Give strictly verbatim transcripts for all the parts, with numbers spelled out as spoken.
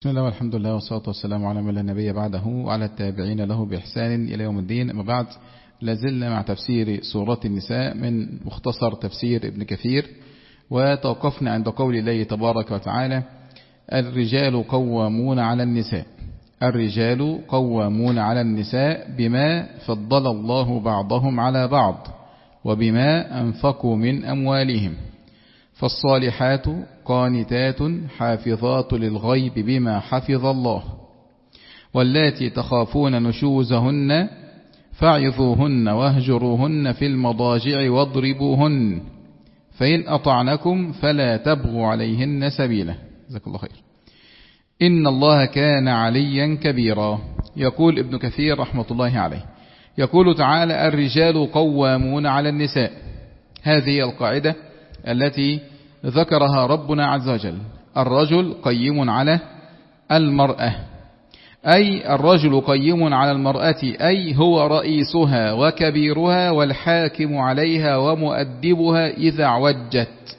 بسم الله والحمد لله والصلاة والسلام على من لا نبي بعده وعلى التابعين له بإحسان إلى يوم الدين. أما بعد، لازلنا مع تفسير سورة النساء من مختصر تفسير ابن كثير، وتوقفنا عند قول الله تبارك وتعالى: الرجال قوامون على النساء. الرجال قوامون على النساء بما فضل الله بعضهم على بعض وبما أنفقوا من أموالهم، فالصالحات قانتات حافظات للغيب بما حفظ الله، واللاتي تخافون نشوزهن فاعظوهن واهجروهن في المضاجع واضربوهن، فإن أطعنكم فلا تبغوا عليهن سبيلا. جزاك الله خير. إن الله كان عليا كبيرا. يقول ابن كثير رحمة الله عليه، يقول تعالى: الرجال قوامون على النساء. هذه القاعدة التي ذكرها ربنا عز وجل. الرجل قيم على المرأة، أي الرجل قيم على المرأة، أي هو رئيسها وكبيرها والحاكم عليها ومؤدبها إذا عوجت.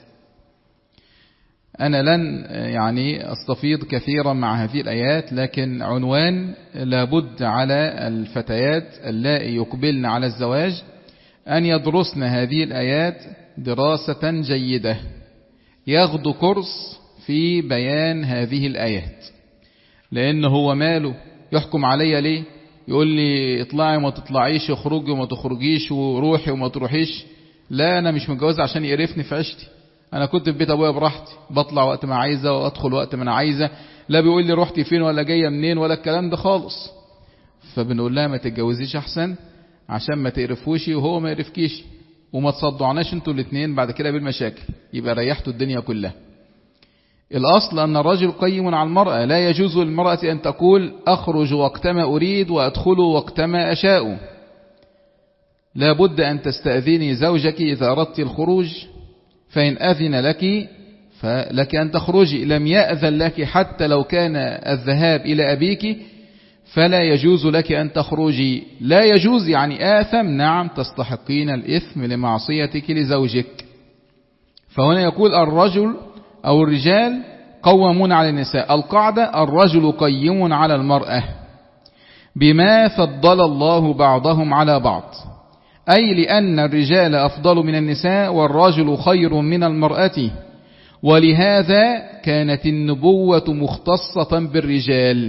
أنا لن يعني أستفيض كثيرا مع هذه الآيات، لكن عنوان لابد على الفتيات اللائي يقبلن على الزواج أن يدرسن هذه الآيات دراسة جيدة، ياخدوا كورس في بيان هذه الآيات. لأن هو ماله يحكم عليا ليه؟ يقول لي اطلعي وما تطلعيش، اخرجي وما تخرجيش، وروحي وما تروحيش. لا، أنا مش متجوز عشان يقرفني في عيشتي. أنا كنت في بيت أبويا براحتي، بطلع وقت ما عايزة وأدخل وقت ما أنا عايزة، لا بيقول لي روحتي فين ولا جاية منين ولا الكلام ده خالص. فبنقول لها ما تتجوزيش أحسن عشان ما تقرفوشي وهو ما يقرفكيش، وما تصدعناش انتوا الاثنين بعد كده بالمشاكل، يبقى ريحتوا الدنيا كلها. الأصل أن الرجل قيم على المرأة، لا يجوز للمرأة أن تقول أخرج وقتما أريد وأدخل وقتما أشاء. لا بد أن تستأذني زوجك إذا أردت الخروج، فإن أذن لك فلك أن تخرجي، لم يأذن لك حتى لو كان الذهاب إلى أبيك فلا يجوز لك أن تخرجي. لا يجوز يعني آثم، نعم تستحقين الإثم لمعصيتك لزوجك. فهنا يقول الرجل أو الرجال قوامون على النساء. القاعدة: الرجل قيم على المرأة بما فضل الله بعضهم على بعض، أي لأن الرجال أفضل من النساء والرجل خير من المرأة، ولهذا كانت النبوة مختصة بالرجال،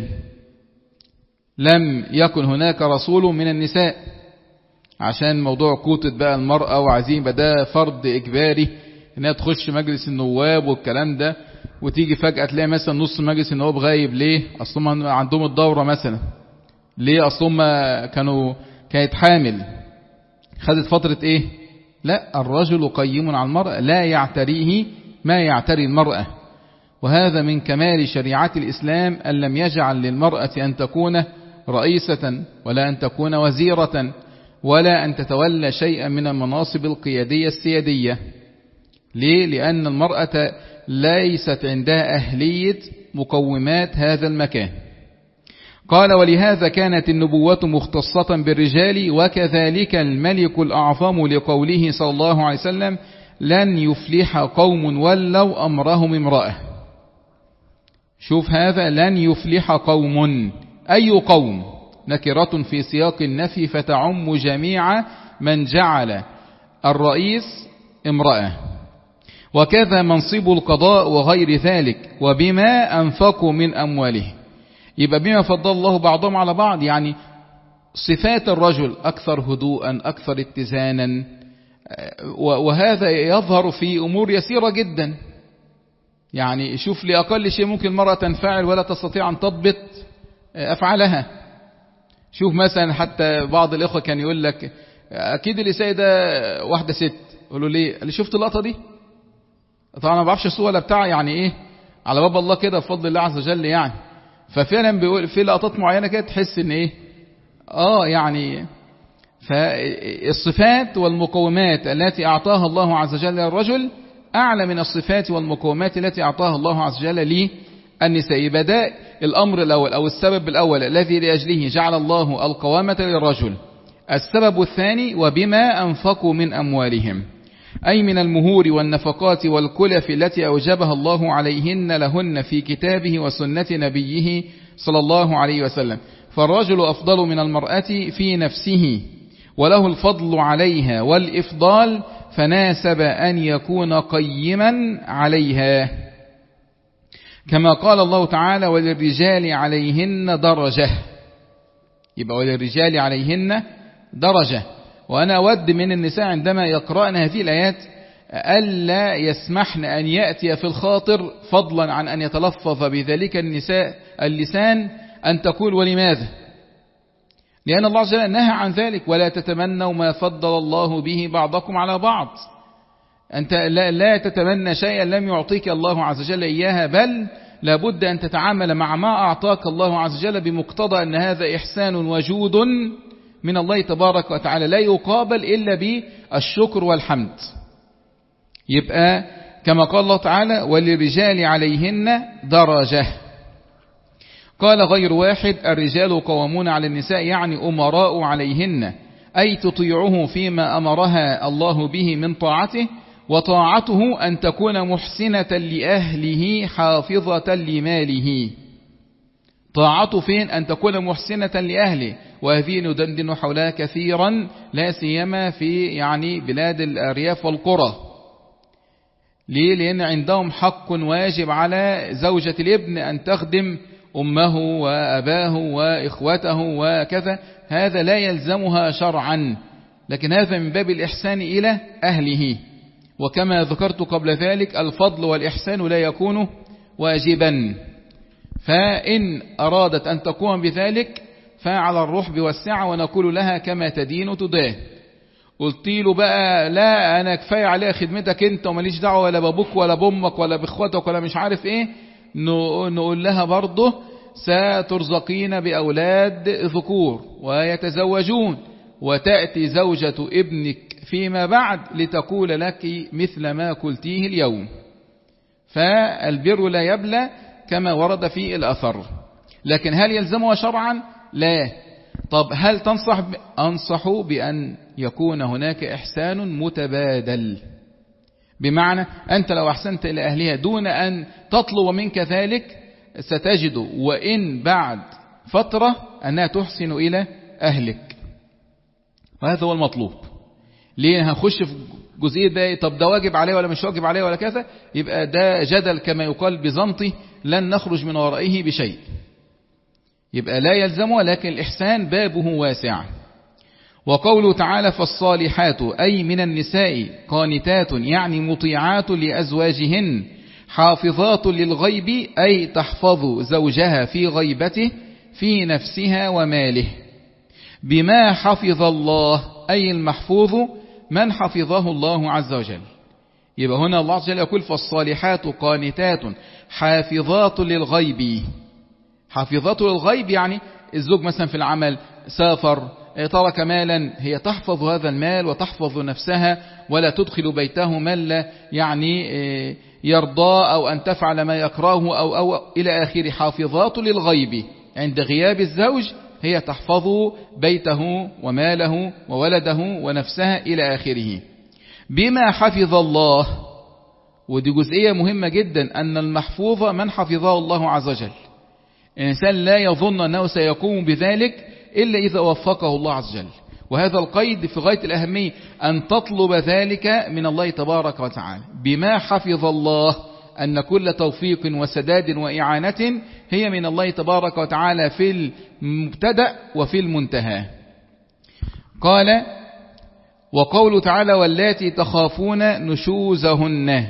لم يكن هناك رسول من النساء. عشان موضوع قوتة بقى المرأة وعايزين بدأ فرض إجباري انها تخش مجلس النواب والكلام ده، وتيجي فجأة تلاقي مثلا نص مجلس النواب غايب. ليه؟ أصلهم عندهم الدورة مثلا. ليه؟ أصلهم كانوا كانت حامل خدت فترة ايه؟ لا، الرجل قيم على المرأة، لا يعتريه ما يعتري المرأة. وهذا من كمال شريعة الإسلام أن لم يجعل للمرأة أن تكون رئيسة ولا أن تكون وزيرة ولا أن تتولى شيئا من المناصب القيادية السيادية. ليه؟ لأن المرأة ليست عندها أهلية مقومات هذا المكان. قال: ولهذا كانت النبوة مختصة بالرجال، وكذلك الملك الأعظم لقوله صلى الله عليه وسلم: لن يفلح قوم ولوا أمرهم امرأة. شوف هذا، لن يفلح قوم، أي قوم نكرة في سياق النفي فتعم جميع من جعل الرئيس امرأة. وكذا منصب القضاء وغير ذلك، وبما أنفقوا من أمواله. يبقى بما فضل الله بعضهم على بعض، يعني صفات الرجل أكثر هدوءا أكثر اتزانا، وهذا يظهر في أمور يسيرة جدا. يعني شوف لأقل شيء ممكن المرأة تنفعل ولا تستطيع أن تضبط أفعالها. شوف مثلا حتى بعض الإخوة كان يقول لك أكيد اللي سيدة واحدة ست، يقولوا ليه؟ اللي شفت اللقطة دي؟ طبعا ما بعرفش الصورة ولا بتاع، يعني إيه على باب الله كده بفضل الله عز وجل يعني. ففعلا بيقول في لقطات معينة كده تحس إن إيه آه يعني فالصفات والمقومات التي أعطاها الله عز وجل للرجل أعلى من الصفات والمقومات التي أعطاها الله عز وجل للنساء. بدأ الأمر الأول أو السبب الأول الذي لأجله جعل الله القوامة للرجل. السبب الثاني: وبما أنفقوا من أموالهم. أي من المهور والنفقات والكلف التي أوجبها الله عليهن لهن في كتابه وسنة نبيه صلى الله عليه وسلم. فالرجل أفضل من المرأة في نفسه وله الفضل عليها والإفضال، فناسب أن يكون قيما عليها، كما قال الله تعالى وللرجال عليهن درجة. يبقى وللرجال عليهن درجة. وأنا أود من النساء عندما يقرأن هذه الآيات ألا يسمحن أن يأتي في الخاطر فضلا عن أن يتلفظ بذلك النساء اللسان أن تقول ولماذا، لأن الله عز وجل نهى عن ذلك. ولا تتمنوا ما فضل الله به بعضكم على بعض. أنت لا, لا تتمنى شيئا لم يعطيك الله عز وجل إياها، بل لابد أن تتعامل مع ما أعطاك الله عز وجل بمقتضى أن هذا إحسان وجود من الله تبارك وتعالى لا يقابل إلا بالشكر والحمد. يبقى كما قال الله تعالى وللرجال عليهن درجة. قال غير واحد الرجال قوامون على النساء، يعني أمراء عليهن، أي تطيعه فيما أمرها الله به من طاعته، وطاعته أن تكون محسنة لأهله حافظة لماله. طاعته فين؟ أن تكون محسنة لأهله، وهذه ندندن حولها كثيرا لا سيما في يعني بلاد الأرياف والقرى. ليه؟ لأن عندهم حق واجب على زوجة الابن أن تخدم أمه وأباه وإخوته وكذا، هذا لا يلزمها شرعا، لكن هذا من باب الإحسان إلى أهله. وكما ذكرت قبل ذلك الفضل والإحسان لا يكون واجبا، فإن أرادت أن تقوم بذلك فعلى الرحب والسعة، ونقول لها كما تدين تداه. قلت له بقى لا أنا كفاية عليها خدمتك أنت وماليش دعوة ولا بابوك ولا بأمك ولا بإخوتك ولا مش عارف إيه، نقول لها برضه سترزقين بأولاد ذكور ويتزوجون، وتأتي زوجة ابنك فيما بعد لتقول لك مثل ما قلتيه اليوم. فالبر لا يبلى كما ورد في الأثر، لكن هل يلزمها شرعا؟ لا. طب هل تنصح؟ أنصح بأن يكون هناك إحسان متبادل، بمعنى أنت لو أحسنت إلى أهلها دون أن تطلب منك ذلك ستجد وإن بعد فترة أنها تحسن إلى أهلك، وهذا هو المطلوب. ليه هنخش في جزئية ده؟ طب ده واجب عليه ولا مش واجب عليه ولا كذا؟ يبقى ده جدل كما يقال بزنطي لن نخرج من ورائه بشيء. يبقى لا يلزمه، لكن الإحسان بابه واسع. وقوله تعالى فالصالحات أي من النساء قانتات، يعني مطيعات لأزواجهن، حافظات للغيب أي تحفظ زوجها في غيبته في نفسها وماله، بما حفظ الله أي المحفوظ من حفظه الله عز وجل. يبقى هنا الله عز وجل يقول فالصالحات قانتات حافظات للغيب. حافظات للغيب يعني الزوج مثلا في العمل سافر ترك مالا، هي تحفظ هذا المال وتحفظ نفسها، ولا تدخل بيته من لا يعني يرضى أو أن تفعل ما يكرهه أو, أو إلى آخر. حافظات للغيب عند غياب الزوج هي تحفظ بيته وماله وولده ونفسها إلى آخره بما حفظ الله. ودي جزئية مهمة جدا، أن المحفوظ من حفظه الله عز وجل. الإنسان لا يظن أنه سيقوم بذلك إلا إذا وفقه الله عز وجل، وهذا القيد في غاية الأهمية، أن تطلب ذلك من الله تبارك وتعالى بما حفظ الله، أن كل توفيق وسداد وإعانة هي من الله تبارك وتعالى في المبتدأ وفي المنتهى. قال وقوله تعالى واللاتي تخافون نشوزهن،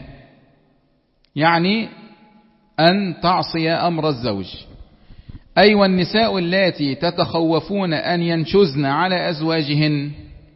يعني أن تعصي أمر الزوج، أي والنساء اللاتي تتخوفون أن ينشزن على أزواجهن.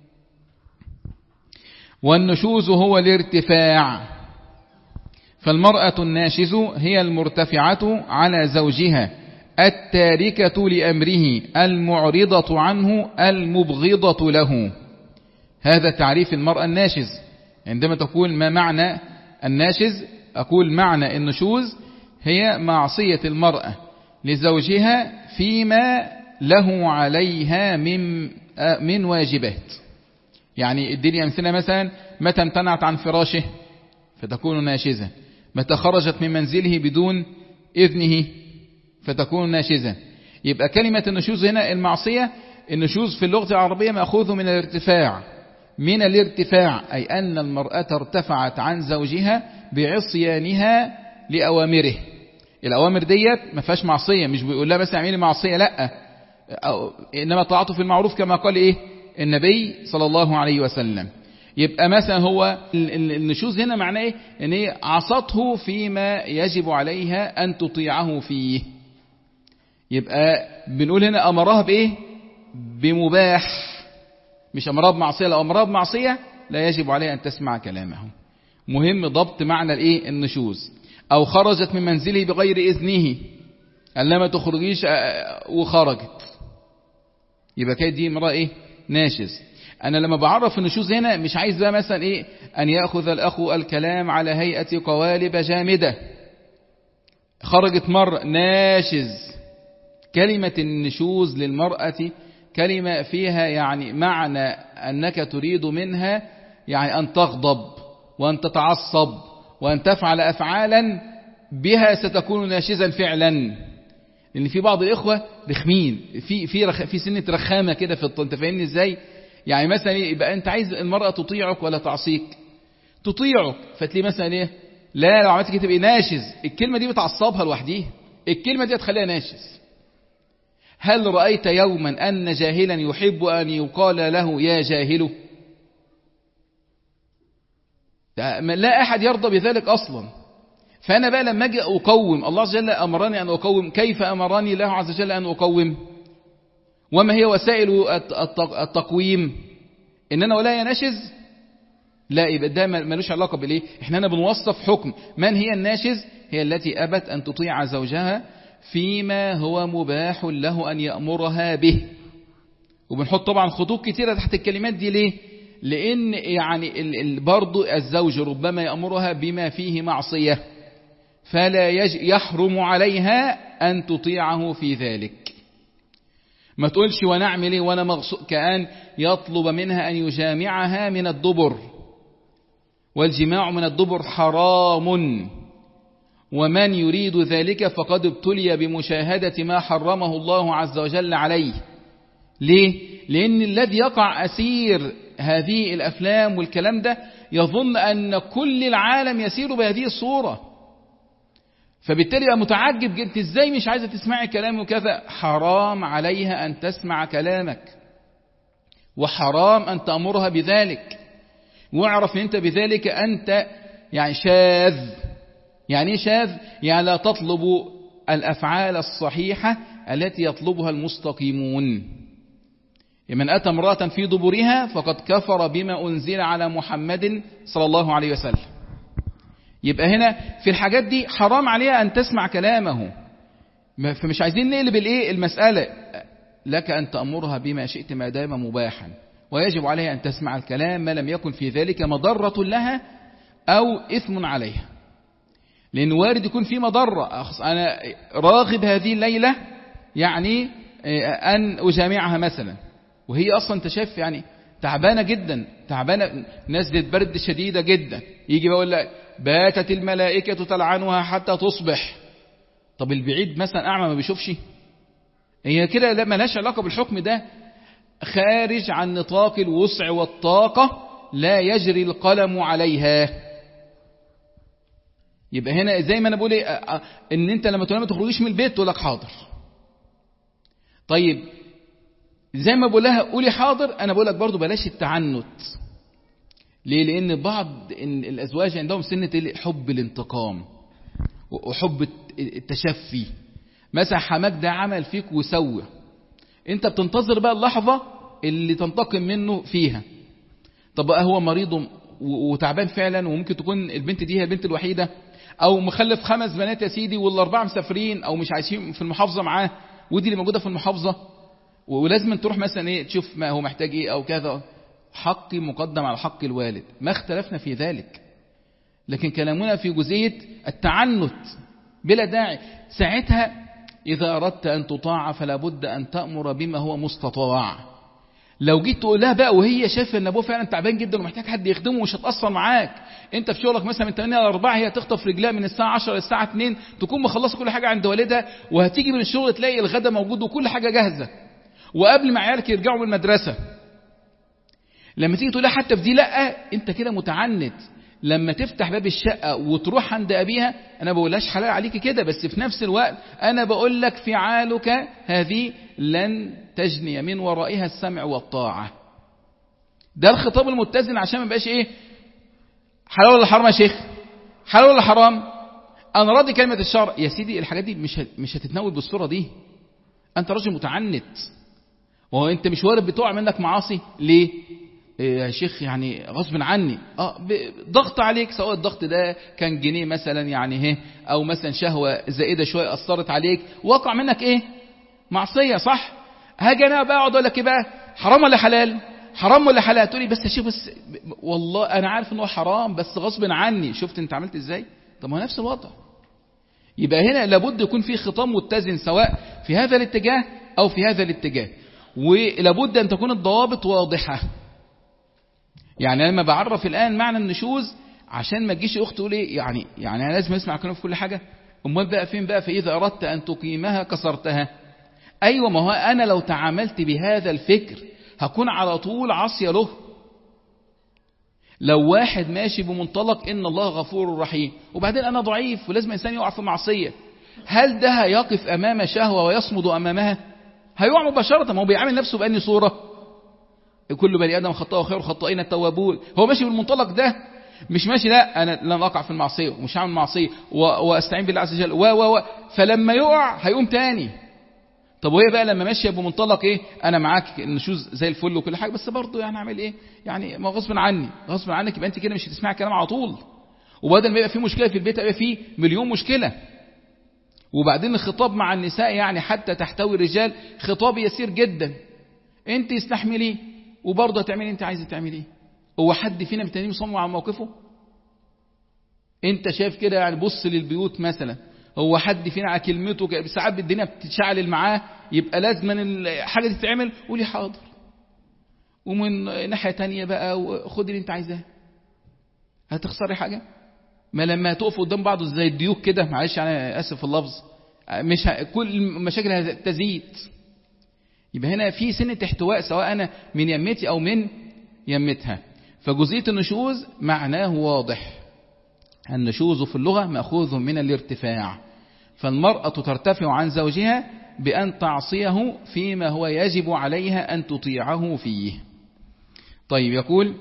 والنشوز هو الارتفاع، فالمرأة الناشز هي المرتفعة على زوجها التاركة لأمره المعرضة عنه المبغضة له. هذا تعريف المرأة الناشز. عندما تقول ما معنى الناشز، أقول معنى النشوز هي معصية المرأة لزوجها فيما له عليها من من واجبات. يعني الدنيا أمثلة، مثلا متى امتنعت عن فراشه فتكون ناشزة، متى خرجت من منزله بدون إذنه فتكون ناشزة. يبقى كلمة النشوز هنا المعصية، النشوز في اللغة العربية مأخوذ من الارتفاع، من الارتفاع أي أن المرأة ارتفعت عن زوجها بعصيانها لأوامره. الأوامر ديت ما فيهاش معصية، مش بيقول لها بس اعملي معصية، لا، إنما طاعته في المعروف كما قال إيه النبي صلى الله عليه وسلم. يبقى مثلا هو النشوز هنا معناه إيه؟ إن هي عصته فيما يجب عليها أن تطيعه فيه. يبقى بنقول هنا أمرها بإيه؟ بمباح، مش أمرها بمعصية. لو أمرها بمعصية لا يجب عليها أن تسمع كلامه. مهم ضبط معنى الإيه النشوز. أو خرجت من منزله بغير إذنه، قال لما تخرجيش وخرجت، يبقى كده دي امرأة إيه ناشز. أنا لما بعرف النشوز هنا مش عايز بقى مثلا إيه أن يأخذ الأخ الكلام على هيئة قوالب جامدة. خرجت مرة ناشز. كلمة النشوز للمرأة كلمة فيها يعني معنى أنك تريد منها يعني أن تغضب وأن تتعصب وأن تفعل أفعالا بها ستكون ناشزا فعلا. لأن في بعض الإخوة رخمين في في رخ في سنة رخامة كده في الطن. أنت فاهمني إزاي؟ يعني مثلا يبقى أنت عايز المرأة تطيعك ولا تعصيك؟ تطيعك، فتلاقي مثلا إيه لا لو عملت كده تبقى ناشز. الكلمة دي بتعصبها لوحديها، الكلمة دي هتخليها ناشز. هل رأيت يوما أن جاهلا يحب أن يقال له يا جاهل؟ لا أحد يرضى بذلك أصلا. فأنا بقى لما أجي أقوم، الله عز وجل أمرني أن أقوم، كيف أمرني الله عز وجل أن أقوم؟ وما هي وسائل التقويم؟ إن أنا ولا يناشز؟ لا، يبقى ده ملوش علاقة بالإيه؟ إحنا أنا بنوصف حكم. من هي الناشز؟ هي التي أبت أن تطيع زوجها فيما هو مباح له أن يأمرها به. وبنحط طبعا خطوط كتيرة تحت الكلمات دي. ليه؟ لأن يعني برضو الزوج ربما يأمرها بما فيه معصية، فلا يحرم عليها أن تطيعه في ذلك. ما تقولش ونعمل ايه وانا مغصوب، كأن يطلب منها أن يجامعها من الدبر، والجماع من الدبر حرام، ومن يريد ذلك فقد ابتلي بمشاهدة ما حرمه الله عز وجل عليه. ليه؟ لأن الذي يقع أسير هذه الأفلام والكلام ده يظن أن كل العالم يسير بهذه الصورة، فبالتالي يبقى متعجب جدا ازاي مش عايزة تسمعي كلامه وكذا. حرام عليها أن تسمع كلامك، وحرام أن تأمرها بذلك. واعرف أن أنت بذلك أنت يعني شاذ. يعني شاذ؟ يعني لا تطلب الأفعال الصحيحة التي يطلبها المستقيمون. من أتى امرأة في دبرها فقد كفر بما أنزل على محمد صلى الله عليه وسلم. يبقى هنا في الحاجات دي حرام عليها أن تسمع كلامه. فمش عايزين نقلب الايه المسألة. لك أن تأمرها بما شئت ما دام مباحا، ويجب عليها أن تسمع الكلام ما لم يكن في ذلك مضرة لها أو إثم عليها. لأن وارد يكون في مضرة. أنا راغب هذه الليلة يعني أن أجامعها مثلا، وهي أصلا تشاف يعني تعبانة جدا، تعبانة نزلت برد شديدة جدا. يجي بقول لك باتت الملائكة تلعنها حتى تصبح. طب البعيد مثلا أعمى ما بيشوفش؟ هي كده لا، ملهاش علاقة بالحكم ده، خارج عن نطاق الوسع والطاقة، لا يجري القلم عليها. يبقى هنا زي ما أنا بقول إيه، إن أنت لما تقول ما تخرجيش من البيت تقول لك حاضر. طيب زي ما بقول لها قولي حاضر، أنا بقول لك برضو بلاش التعنت. ليه؟ لأن بعض الأزواج عندهم سنة حب الانتقام وحب التشفي. مثلا حماك ده عمل فيك وسوى، انت بتنتظر بقى اللحظة اللي تنتقم منه فيها. طب بقى هو مريض وتعبان فعلا، وممكن تكون البنت دي هي البنت الوحيدة، او مخلف خمس بنات يا سيدي والاربعة مسافرين او مش عايشين في المحافظة معاه، ودي اللي موجودة في المحافظة، ولازم تروح مثلا ايه تشوف ما هو محتاج ايه او كذا. حقي مقدم على حق الوالد، ما اختلفنا في ذلك. لكن كلامنا في جزئية التعنت بلا داعي. ساعتها إذا أردت أن تطاع فلا بد أن تأمر بما هو مستطاع. لو جيت تقول لها بقى وهي شايفه ان ابوه فعلا تعبان جدا ومحتاج حد يخدمه ومش هتاثر معاك، انت في شغلك مثلا من ثمانية ل أربعة، هي تخطف رجلها من الساعه عشرة للساعه اتنين، تكون مخلصه كل حاجه عند والدها، وهتيجي من الشغل تلاقي الغدا موجود وكل حاجه جاهزه وقبل ما عيالك يرجعوا من المدرسه. لما تيجي تقول لها حتى في دي لا، انت كده متعنت. لما تفتح باب الشقه وتروح عند ابيها، انا بقولهاش حلال عليك كده، بس في نفس الوقت انا بقول لك فعالك هذه لن تجني من ورائها السمع والطاعه. ده الخطاب المتزن عشان ما يبقاش ايه حلال ولا حرام يا شيخ، حلال ولا حرام، انا راضي كلمه الشرع يا سيدي. الحاجات دي مش مش هتتناول بالصوره دي. انت راجل متعنت، وهو انت مش وارد بتقع منك معاصي ليه إيه يا شيخ؟ يعني غصب عني، اه ضغط عليك، سواء الضغط ده كان جنيه مثلا يعني اهي، او مثلا شهوه زائده شويه اثرت عليك، وقع منك ايه معصيه، صح؟ هاجي انا بقى اقعد اقول لك ايه بقى، حرام ولا حلال؟ حرام ولا حلال؟ تقولي بس يا شيخ بس والله انا عارف ان هو حرام بس غصب عني. شفت انت عملت ازاي؟ طب ما هو نفس الوضع. يبقى هنا لابد يكون في خطاب متزن سواء في هذا الاتجاه او في هذا الاتجاه، ولابد ان تكون الضوابط واضحه. يعني انا لما بعرف الان معنى النشوز عشان ما تجيش اخت تقول ايه يعني يعني انا لازم اسمع كلام في كل حاجه، امال بقى فين بقى فاذا اردت ان تقيمها كسرتها. ايوه، ما هو انا لو تعاملت بهذا الفكر هكون على طول عاصيه له. لو واحد ماشي بمنطلق ان الله غفور رحيم، وبعدين انا ضعيف ولازم انسان يقع في معصيه، هل ده هيقف امام شهوه ويصمد امامها؟ هيقع مباشره. ما هو بيعامل نفسه بأني صوره كل بني ادم خطاء وخير الخطائين التوابون. هو ماشي بالمنطلق ده، مش ماشي لا انا لن اقع في المعصيه ومش هعمل معصيه واستعين بالله عز وجل و و و فلما يقع هيقوم تاني. طب وهي بقى لما ماشيه بمنطلق ايه، انا معاك النشوز زي الفل وكل حاجه، بس برضه يعني اعمل ايه يعني، ما غصب عني غصب عنك، يبقى انت كده مش هتسمع كلام على طول. وبدل ما يبقى في مشكله في البيت يبقى في مليون مشكله. وبعدين الخطاب مع النساء يعني حتى تحتوي الرجال خطاب يسير جدا، انت استحمليه وبرضه هتعملي انت عايزه تعمليه. هو حد فينا متاني مصمم على موقفه؟ انت شايف كده يعني، بص للبيوت مثلا، هو حد فينا على كلمته ساعات الدنيا بتتشعلل معاه يبقى لازم الحاجه دي تتعمل قولي حاضر، ومن ناحيه تانية بقى خدي اللي انت عايزاه. هتخسري حاجه؟ ما لما تقف قدام بعض زي الديوك كده، معلش انا اسف في اللفظ، مش ه... كل المشاكل تزيد. يبقى هنا في سنة احتواء سواء أنا من يمتي أو من يمتها. فجزئية النشوز معناه واضح، النشوز في اللغة مأخوذ من الارتفاع، فالمرأة ترتفع عن زوجها بأن تعصيه فيما هو يجب عليها أن تطيعه فيه. طيب، يقول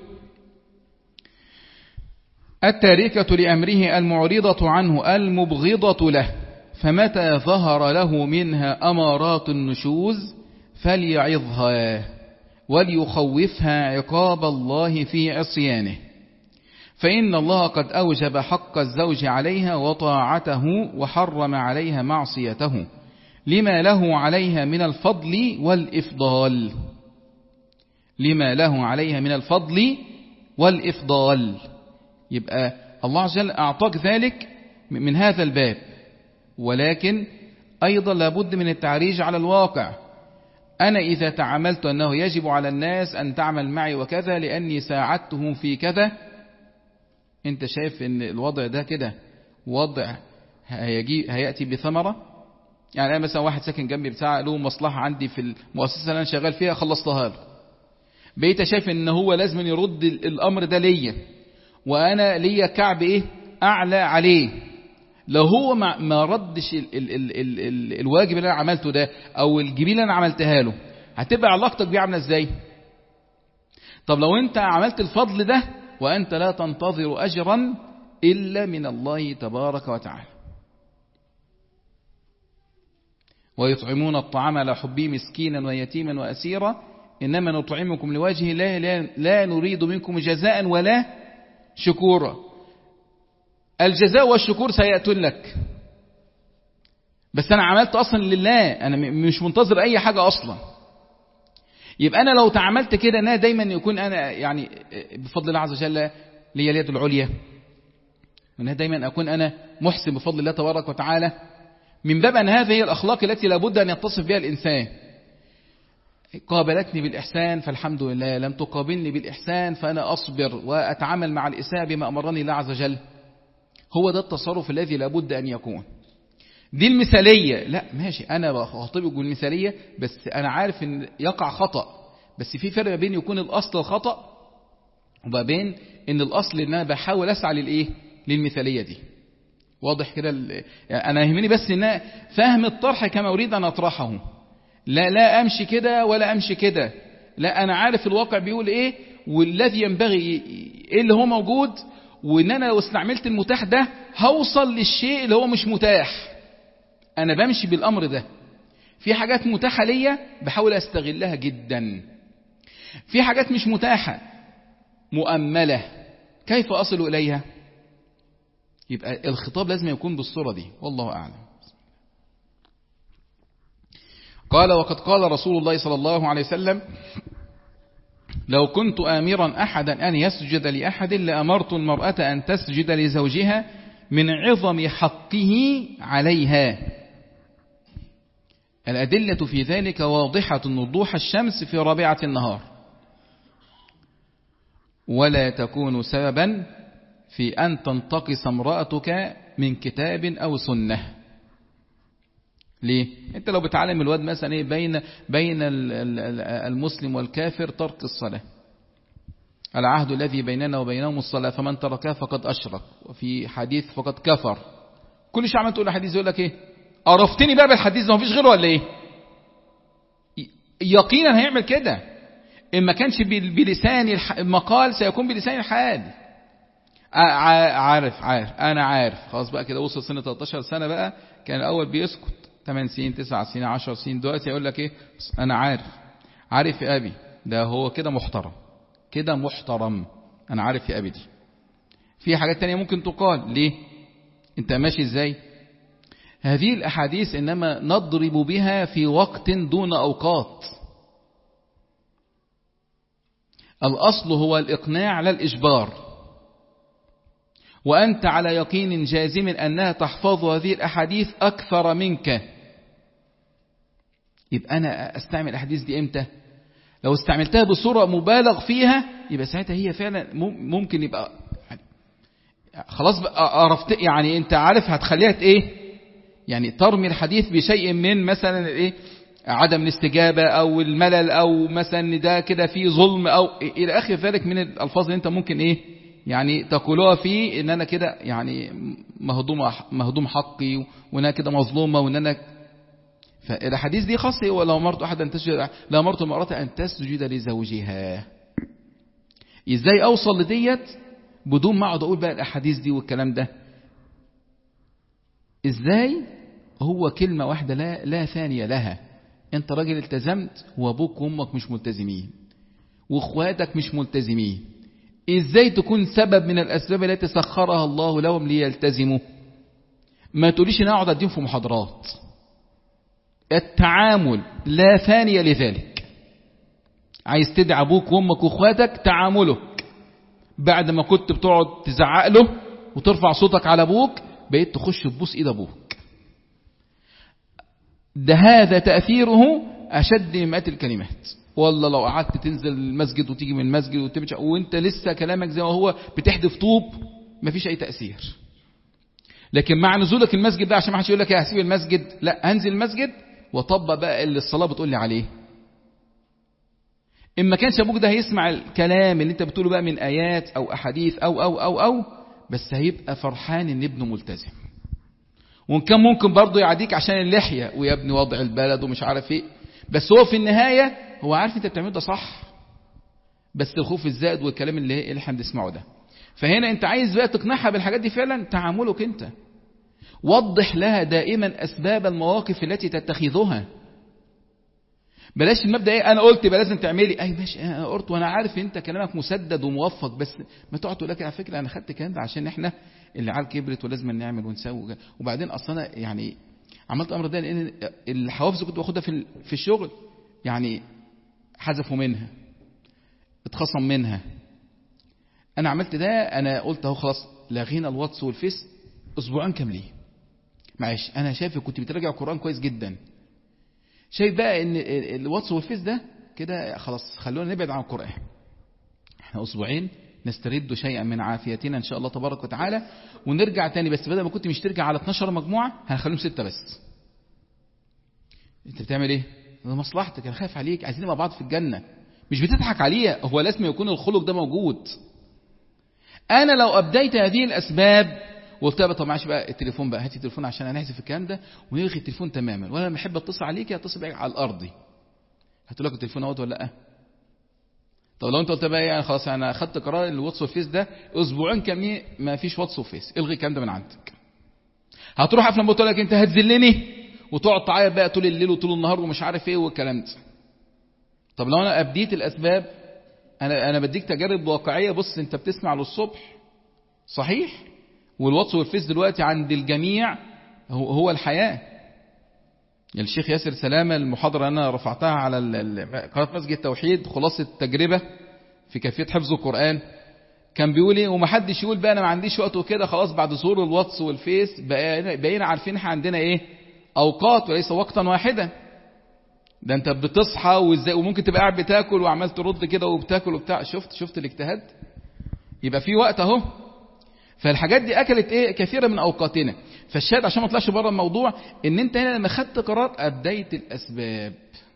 التاركة لأمره المعرضة عنه المبغضة له، فمتى ظهر له منها أمارات النشوز فليعظها وليخوفها عقاب الله في عصيانه، فإن الله قد أوجب حق الزوج عليها وطاعته وحرم عليها معصيته لما له عليها من الفضل والإفضال. لما له عليها من الفضل والإفضال، يبقى الله عز وجل أعطاك ذلك من هذا الباب، ولكن أيضا لابد من التعريج على الواقع. أنا إذا تعاملت أنه يجب على الناس أن تعمل معي وكذا لأني ساعدتهم في كذا، أنت شايف أن الوضع ده كده وضع هيجي هيأتي بثمرة؟ يعني أنا مثلا واحد ساكن جنبي بتاع له مصلحة عندي في المؤسسة اللي أنا شغال فيها، خلصتها له، بقيت شايف أن هو لازم يرد الأمر ده ليا، وأنا ليا كعب إيه أعلى عليه. لو هو ما ردش ال ال ال ال ال الواجب اللي أنا عملته ده أو الجميل اللي أنا عملتها له، هتبقى علاقتك بيه عامله إزاي؟ طب لو أنت عملت الفضل ده وأنت لا تنتظر أجرا إلا من الله تبارك وتعالى. ويطعمون الطعام على حبه مسكينا ويتيما وأسيرا إنما نطعمكم لوجه الله لا, لا نريد منكم جزاء ولا شكورا. الجزاء والشكور سيأتون لك، بس أنا عملت أصلا لله، أنا مش منتظر أي حاجة أصلا. يبقى أنا لو تعاملت كده أنا دايما يكون أنا يعني بفضل الله عز وجل لي اليد العليا، وأنا دايما أكون أنا محسن بفضل الله تبارك وتعالى، من باب أن هذه الأخلاق التي لابد أن يتصف بها الإنسان. قابلتني بالإحسان فالحمد لله، لم تقابلني بالإحسان فأنا أصبر وأتعامل مع الإساءة بما أمرني الله عز وجل. هو ده التصرف الذي لابد أن يكون. دي المثالية. لا ماشي، أنا بخاطبك بالمثالية، بس أنا عارف أن يقع خطأ، بس في فرق بين يكون الأصل الخطأ وما بين أن الأصل أن أنا بحاول أسعى للإيه؟ للمثالية دي. واضح كده؟ يعني أنا يهمني بس أن فهم الطرح كما أريد أن أطرحه. لا لا أمشي كده ولا أمشي كده، لا أنا عارف الواقع بيقول إيه والذي ينبغي إيه اللي هو موجود، وإن أنا لو استعملت المتاح ده هوصل للشيء اللي هو مش متاح. أنا بمشي بالأمر ده. في حاجات متاحة ليا بحاول أستغلها جدا، في حاجات مش متاحة مؤملة، كيف أصل إليها؟ يبقى الخطاب لازم يكون بالصورة دي، والله أعلم. قال: وقد قال رسول الله صلى الله عليه وسلم: لو كنت آمرا أحدا أن يسجد لأحد لأمرت المرأة أن تسجد لزوجها من عظم حقه عليها. الأدلة في ذلك واضحة وضوح الشمس في رابعة النهار، ولا تكون سببا في أن تنتقص امرأتك من كتاب أو سنة. ليه؟ انت لو بتعلم الواد مثلا ايه بين بين المسلم والكافر ترك الصلاة، العهد الذي بيننا وبينهم الصلاة فمن تركها فقد أشرك، وفي حديث فقد كفر. كل شيء عمال تقول الحديث يقول لك ايه؟ عرفتني بقى بالحديث ده، مفيش غيره ولا ايه؟ يقينا هيعمل كده، ان ما كانش بلسان المقال سيكون بلسان الحال. عارف عارف انا عارف خلاص بقى كده، وصل سنة ثلاثة عشر سنة بقى، كان الاول بيسكت ثمانية سنين تسعة سنين عشر سنين، دلوقتي يقول لك ايه؟ انا عارف عارف يا ابي، ده هو كده محترم، كده محترم، انا عارف يا ابي. دي في حاجات تانية ممكن تقال. ليه؟ انت ماشي ازاي؟ هذه الاحاديث انما نضرب بها في وقت دون اوقات. الاصل هو الاقناع لا الاجبار، وأنت على يقين جازم أنها تحفظ هذه الأحاديث أكثر منك. يبقى أنا أستعمل الأحاديث دي إمتى؟ لو استعملتها بصورة مبالغ فيها يبقى ساعتها هي فعلا ممكن يبقى خلاص بقى عرفت، يعني أنت عارف هتخليها إيه؟ يعني ترمي الحديث بشيء من مثلا إيه؟ عدم الاستجابة أو الملل، أو مثلا ده كده فيه ظلم، أو إلى آخر ذلك من الألفاظ اللي أنت ممكن إيه يعني تقولوها فيه، ان انا كده يعني مهضوم مهضوم حقي، وان انا كده مظلومه، وان انا فالحديث دي خاصه. ولو امرت احد ان تسجد، لا امرت المراه ان تسجد لزوجها. ازاي اوصل لديت بدون ما اقعد اقول بقى الاحاديث دي والكلام ده؟ ازاي؟ هو كلمه واحده لا لا ثانيه لها. انت راجل التزمت وابوك وامك مش ملتزمين واخواتك مش ملتزمين، ازاي تكون سبب من الاسباب التي سخرها الله لهم ليلتزموا؟ ما تقوليش انا اقعد اديهم في محاضرات. التعامل لا ثانية لذلك. عايز تدعي ابوك وامك واخواتك، تعاملك بعد ما كنت بتقعد تزعق له وترفع صوتك على ابوك، بقيت تخش تبوس ايد ابوك. ده هذا تأثيره اشد من مئات الكلمات. والله لو قعدت تنزل المسجد وتيجي من المسجد وتمشي وانت لسه كلامك زي ما هو بتحدف طوب، مفيش اي تأثير. لكن مع نزولك المسجد ده، عشان ما حدش يقول لك يا هسيب المسجد، لا هنزل المسجد واطبق بقى اللي الصلاة بتقول لي عليه. ان ما كانش ابوك ده هيسمع الكلام اللي انت بتقوله بقى من ايات او احاديث او او او او بس هيبقى فرحان ان ابنه ملتزم. وان كان ممكن برضه يعديك عشان اللحية ويا ابني وضع البلد ومش عارف ايه، بس هو في النهاية هو عارف انت بتعمله ده صح، بس الخوف الزائد والكلام اللي اللي احنا بنسمعه ده. فهنا انت عايز بقى تقنعها بالحاجات دي فعلا، تعاملك انت وضح لها دائما اسباب المواقف التي تتخذها. بلاش المبدا ايه انا قلت يبقى لازم تعملي، اي ماشي انا قلت وانا عارف انت كلامك مسدد وموفق، بس ما تقعد تقول لك على فكره انا خدت الكلام ده عشان احنا اللي عيال كبرت ولازم نعمل ونسوي. وبعدين اصلا يعني عملت امر ده لان الحوافز اللي كنت باخدها في في الشغل يعني حذفوا منها، اتخصم منها. انا عملت ده، انا قلت اهو خلاص لغينا الواتس والفيس اسبوعين كاملين. معلش انا شايف كنت بتراجع القرآن كويس جدا، شايف بقى ان الواتس والفيس ده كده خلاص خلونا نبعد عن القرآن. احنا أسبوعين نسترد شيئا من عافيتنا إن شاء الله تبارك وتعالى ونرجع تاني، بس بدل ما كنت مش ترجع على اتناشر مجموعة هنخليهم ستة بس. انت بتعمل ايه؟ ده مصلحتك، انا خايف عليك، عايزين مع بعض في الجنة، مش بتضحك عليها. هو لازم يكون الخلق ده موجود. انا لو ابديت هذه الاسباب وقلت بقى طب معلش بقى التليفون بقى، هاتي التليفون عشان هنحذف الكلام ده ونلغي التليفون تماما، وانا لما احب اتصل عليك اتصل بيك على الارض، هتقول لك التليفون اهوت ولا لا؟ طب لو انت قلت بقى يعني خلاص انا اخدت قرار الواتس والفيس ده اسبوعين كاملين ما فيش واتس وفيس، الغي الكلام ده من عندك. هتروح افلام بتقول لك انت هتذلني وتقعد تعيط بقى طول الليل وطول النهار ومش عارف ايه والكلام ده. طب لو انا ابديت الاسباب، انا انا بديك تجارب واقعيه. بص انت بتسمع للصبح صحيح، والواتس والفيس دلوقتي عند الجميع هو, هو الحياه. الشيخ ياسر سلامة المحاضرة أنا رفعتها على قناة مسجد التوحيد، خلاصة التجربة في كيفية حفظ القرآن، كان بيقول ايه ومحدش يقول بقى أنا ما عنديش وقت وكده، خلاص بعد ظهور الواتس والفيس بقينا عارفين احنا عندنا ايه أوقات وليس وقتا واحدا. ده انت بتصحى وازاي وممكن تبقى قاعد بتاكل وعمال ترد كده وبتاكل وبتاع. شفت شفت الاجتهاد؟ يبقى في وقت اهو. فالحاجات دي اكلت ايه كثيرا من اوقاتنا. فالشاهد عشان ما اطلعش بره الموضوع ان انت هنا لما خدت قرار ابديت الاسباب،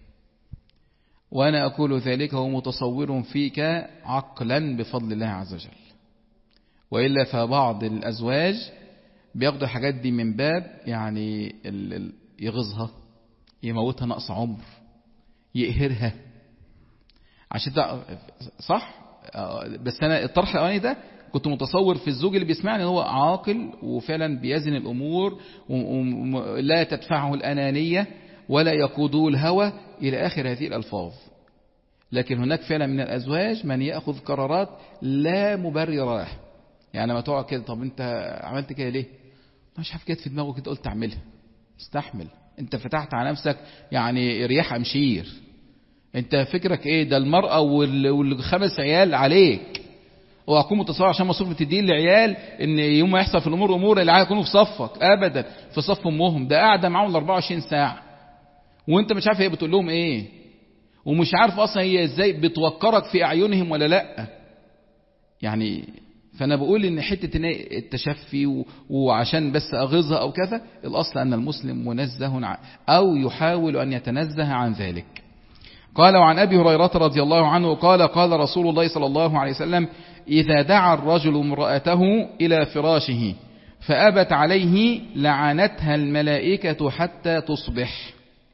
وانا اقول ذلك هو متصور فيك عقلا بفضل الله عز وجل. والا فبعض الازواج بياخدوا الحاجات دي من باب يعني يغيظها، يموتها نقص عمر، يقهرها عشان صح. بس انا الطرح الاولاني ده كنت متصور في الزوج اللي بيسمعني هو عاقل وفعلا بيزن الأمور ولا تدفعه الأنانية ولا يقوده الهوى إلى آخر هذه الألفاظ. لكن هناك فعلا من الأزواج من يأخذ قرارات لا مبرر له. يعني ما تقعد كده طب أنت عملت كده ليه؟ مش عارف كده في دماغه كده قلت أعملها. استحمل، أنت فتحت على نفسك يعني رياح أمشير. أنت فكرك إيه؟ ده المرأة والخمس عيال عليك، وأكون متصور عشان مصروف تدين لعيال ان يوم ما يحصل في الامور امور العيال يكونوا في صفك، ابدا في صف امهم. ده قاعده معاهم أربعة وعشرين ساعه وانت مش عارف هي بتقول لهم ايه، ومش عارف اصلا هي ازاي بتوقرك في اعينهم ولا لا. يعني فانا بقول ان حته التشفي وعشان بس اغيظها او كذا، الاصل ان المسلم منزه او يحاول ان يتنزه عن ذلك. قال وعن أبي هريرة رضي الله عنه قال قال رسول الله صلى الله عليه وسلم إذا دعا الرجل امرأته إلى فراشه فأبت عليه لعنتها الملائكة حتى تصبح.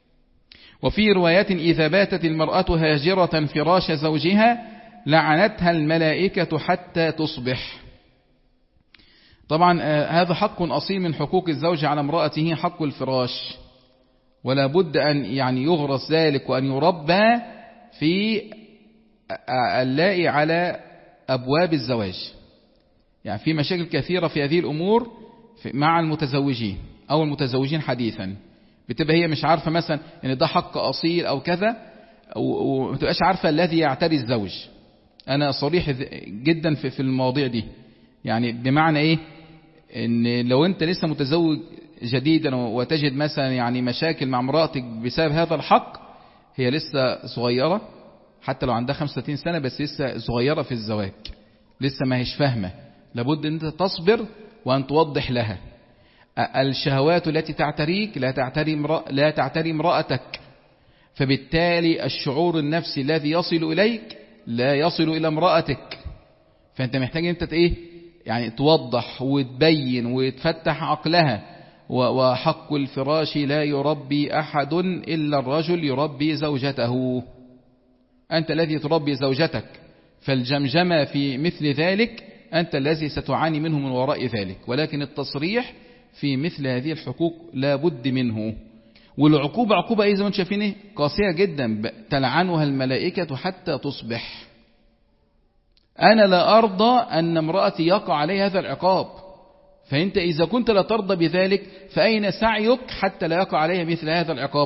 وفي رواية إذا باتت المرأة هاجرة فراش زوجها لعنتها الملائكة حتى تصبح. طبعا هذا حق أصيل من حقوق الزوج على امرأته، حق الفراش، ولا بد أن يعني يغرس ذلك وأن يربى في اللائي على أبواب الزواج. يعني في مشاكل كثيرة في هذه الأمور مع المتزوجين أو المتزوجين حديثا، بتبقى هي مش عارفة مثلا أن ده حق أصيل أو كذا، وما تبقاش عارفة الذي يعتري الزوج. أنا صريح جدا في المواضيع دي، يعني بمعنى إيه؟ إن لو أنت لسه متزوج جديدا وتجد مثلا يعني مشاكل مع امرأتك بسبب هذا الحق، هي لسه صغيرة حتى لو عندها خمسة وثلاثين سنة، بس لسه صغيرة في الزواج، لسه ما هيش فاهمة. لابد أن أنت تصبر وأن توضح لها الشهوات التي تعتريك لا تعتري امرأ لا تعتري امرأتك، فبالتالي الشعور النفسي الذي يصل إليك لا يصل إلى امرأتك. فأنت محتاج أنت إيه يعني توضح وتبين وتفتح عقلها. وحق الفراش لا يربي أحد إلا الرجل يربي زوجته. أنت الذي تربي زوجتك، فالجمجمة في مثل ذلك أنت الذي ستعاني منه من وراء ذلك. ولكن التصريح في مثل هذه الحقوق لا بد منه. والعقوبة عقوبة إيه زي ما انتم شايفين إيه؟ قاسية جدا، تلعنها الملائكة حتى تصبح. أنا لا أرضى أن امرأتي يقع عليه هذا العقاب، فأنت إذا كنت لا ترضى بذلك فأين سعيك حتى لا يقع عليه مثل هذا العقاب؟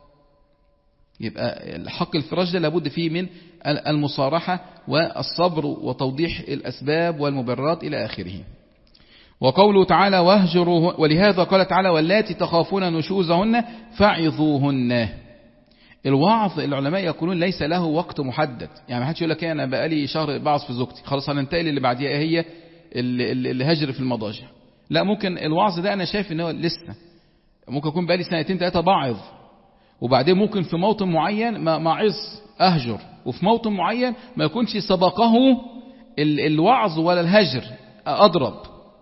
يبقى الحق الفراش ده لابد فيه من المصارحة والصبر وتوضيح الأسباب والمبررات إلى آخره. وقوله تعالى واهجروه، ولهذا قال تعالى واللاتي تخافون نشوزهن فعظوهن. الوعظ العلماء يقولون ليس له وقت محدد، يعني ما حدش يقول لك انا بقالي شهر بعظ في زوجتي خلاص هننتقل اللي بعديها هي الهجر في المضاجع. لا، ممكن الوعظ ده انا شايف ان هو لسه ممكن يكون بقالي سنتين ثلاثه باعظ، وبعدين ممكن في موطن معين ما معظ اهجر، وفي موطن معين ما يكونش سبقه الوعظ ولا الهجر اضرب.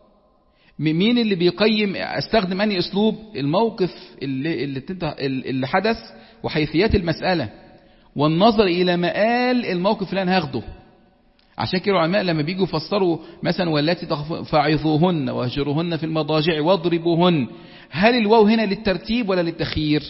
مين اللي بيقيم استخدم اني اسلوب؟ الموقف اللي اللي, اللي حدث وحيثيات المسألة والنظر الى مآل الموقف اللي انا هاخده. عشان كده العلماء لما بيجوا يفسروا مثلا واللاتي فاعظوهن واهجروهن في المضاجع واضربوهن، هل الواو هنا للترتيب ولا للتخيير؟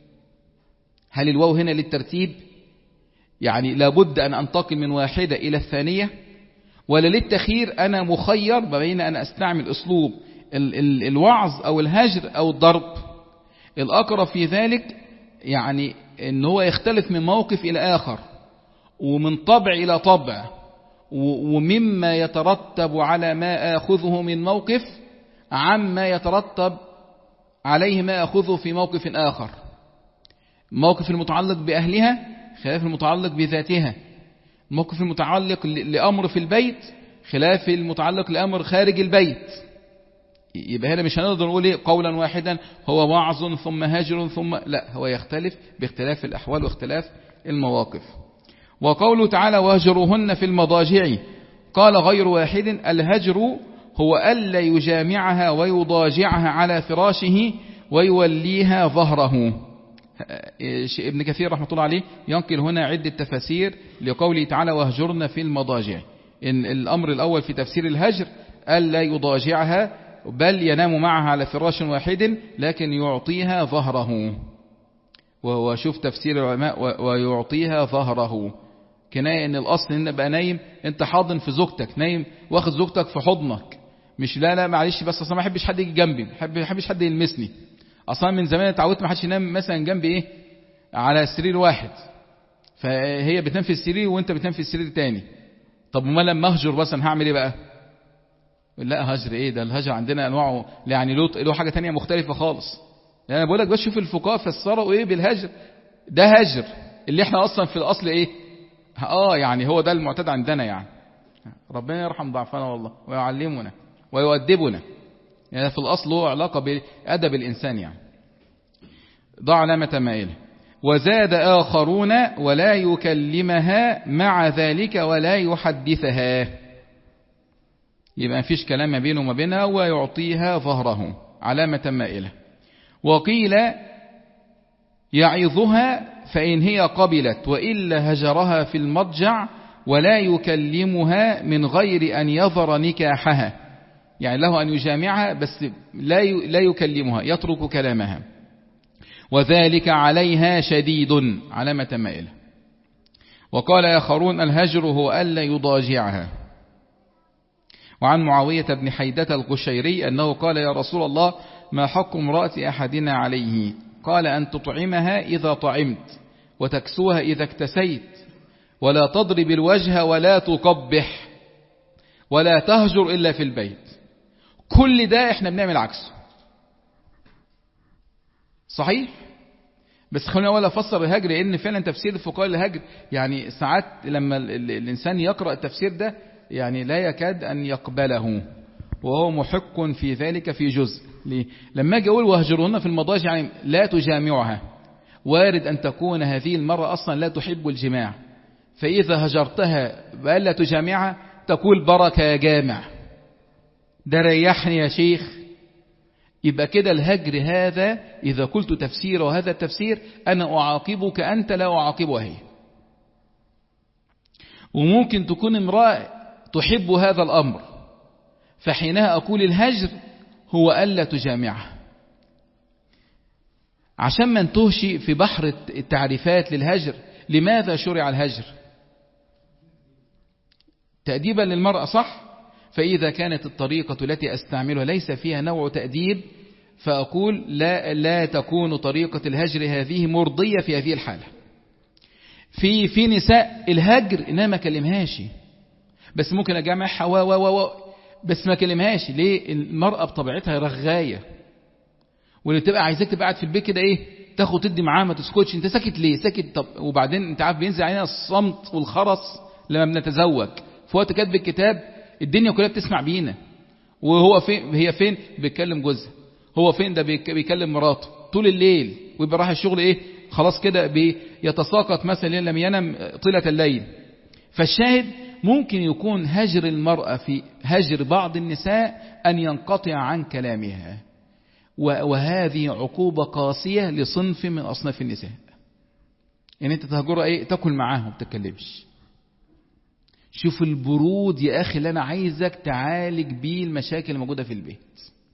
هل الواو هنا للترتيب يعني لابد ان انتقل من واحدة الى الثانية، ولا للتخيير انا مخير ما بين ان استعمل اسلوب ال ال الوعظ او الهجر او الضرب؟ الاقرب في ذلك يعني ان هو يختلف من موقف الى اخر، ومن طبع الى طبع، ومما يترتب على ما اخذه من موقف عما يترتب عليه ما اخذه في موقف اخر. الموقف المتعلق باهلها خلاف المتعلق بذاتها، الموقف المتعلق لامر في البيت خلاف المتعلق لامر خارج البيت. يبقى هنا مش هنقدر نقول ايه قولا واحدا هو وعظ ثم هجر ثم لا، هو يختلف باختلاف الأحوال واختلاف المواقف. وقوله تعالى وهجروهن في المضاجع قال غير واحد الهجر هو ألا يجامعها ويضاجعها على فراشه ويوليها ظهره. ابن كثير رحمة الله عليه ينقل هنا عدة تفاسير لقوله تعالى وهجرن في المضاجع. إن الأمر الأول في تفسير الهجر ألا يضاجعها بل ينام معها على فراش واحد لكن يعطيها ظهره. وهو شوف تفسير العلماء ويعطيها ظهره كناية ان الاصل ان بقى نايم انت حاضن في زوجتك، نايم واخد زوجتك في حضنك، مش لا لا معلش بس اصلا ما احبش حد يجي جنبي، ما احبش حد يلمسني، اصلا من زمان اتعودت ما حدش ينام مثلا جنبي ايه على سرير واحد، فهي بتنام في السرير وانت بتنام في السرير تاني. طب وما لما اهجر مثلا هعمل ايه بقى؟ لا هجر ايه ده؟ الهجر عندنا انواعه يعني له له حاجه تانية مختلفه خالص. يعني انا بقول لك بس شوف الفقهاء فسروا ايه بالهجر. ده هجر اللي احنا اصلا في الاصل ايه اه يعني هو ده المعتاد عندنا، يعني ربنا يرحم ضعفنا والله ويعلمنا ويؤدبنا، يعني في الاصل هو علاقه بادب الانسان. يعني ضع علامه مائله. وزاد آخرون ولا يكلمها مع ذلك ولا يحدثها، يبقى مفيش كلام ما بينه وما بينها ويعطيها ظهره علامة مائلة. وقيل يعظها فإن هي قبلت وإلا هجرها في المضجع ولا يكلمها من غير أن يظهر نكاحها، يعني له أن يجامعها بس لا لا يكلمها يترك كلامها، وذلك عليها شديد علامة مائلة. وقال آخرون الهجر هو ألا يضاجعها. وعن معاوية بن حيدة القشيري أنه قال يا رسول الله ما حق امرأة أحدنا عليه؟ قال أن تطعمها إذا طعمت وتكسوها إذا اكتسيت ولا تضرب الوجه ولا تقبح ولا تهجر إلا في البيت. كل ده احنا بنعمل عكسه صحيح، بس خلينا أولا أفسر الهجر، لأن فعلا تفسير الفقهاء للهجر يعني ساعات لما الإنسان يقرأ التفسير ده يعني لا يكاد أن يقبله، وهو محق في ذلك في جزء. ليه؟ لما أجي أقول وهجرهن في المضاجع يعني لا تجامعها، وارد أن تكون هذه المرة أصلا لا تحب الجماع، فإذا هجرتها بألا تجامعها تقول بركة يا جامع، ده ريحني يا شيخ. يبقى كده الهجر هذا إذا قلت تفسير وهذا التفسير أنا أعاقبك أنت لا أعاقبها هي. وممكن تكون امرأة تحب هذا الأمر، فحينها أقول الهجر هو ألا تجامعها. عشان ما نتوهش في بحر التعريفات للهجر، لماذا شرع الهجر؟ تأديبا للمرأة صح؟ فإذا كانت الطريقة التي أستعملها ليس فيها نوع تأديب فأقول لا, لا تكون طريقة الهجر هذه مرضية في هذه الحالة. في في نساء الهجر إنها ما كلمهاش، بس ممكن أجمعها و و و بس ما كلمهاش. ليه؟ المرأة بطبيعتها رغاية، واللي تبقى عايزاك تبقى قاعد في البيت كده إيه تاخد تدي معاه ما تسكتش، انت ساكت ليه؟ ساكت. طب وبعدين انت عارف بينزل علينا الصمت والخرس لما بنتزوج في وقت كاتب الكتاب، الدنيا كلها بتسمع بينا، وهو فين؟ هي فين؟ بيتكلم جوزها. هو فين؟ ده بيكلم مراته طول الليل، ويبقى راح الشغل ايه خلاص كده بيتساقط مثلا لم ينم طيلة الليل. فالشاهد ممكن يكون هجر المرأة في هجر بعض النساء أن ينقطع عن كلامها، وهذه عقوبة قاسية لصنف من أصناف النساء. يعني أنت تهجرها إيه؟ تأكل معاهم ما تتكلمش. شوف البرود يا أخي اللي أنا عايزك تعالج بيه المشاكل الموجودة في البيت.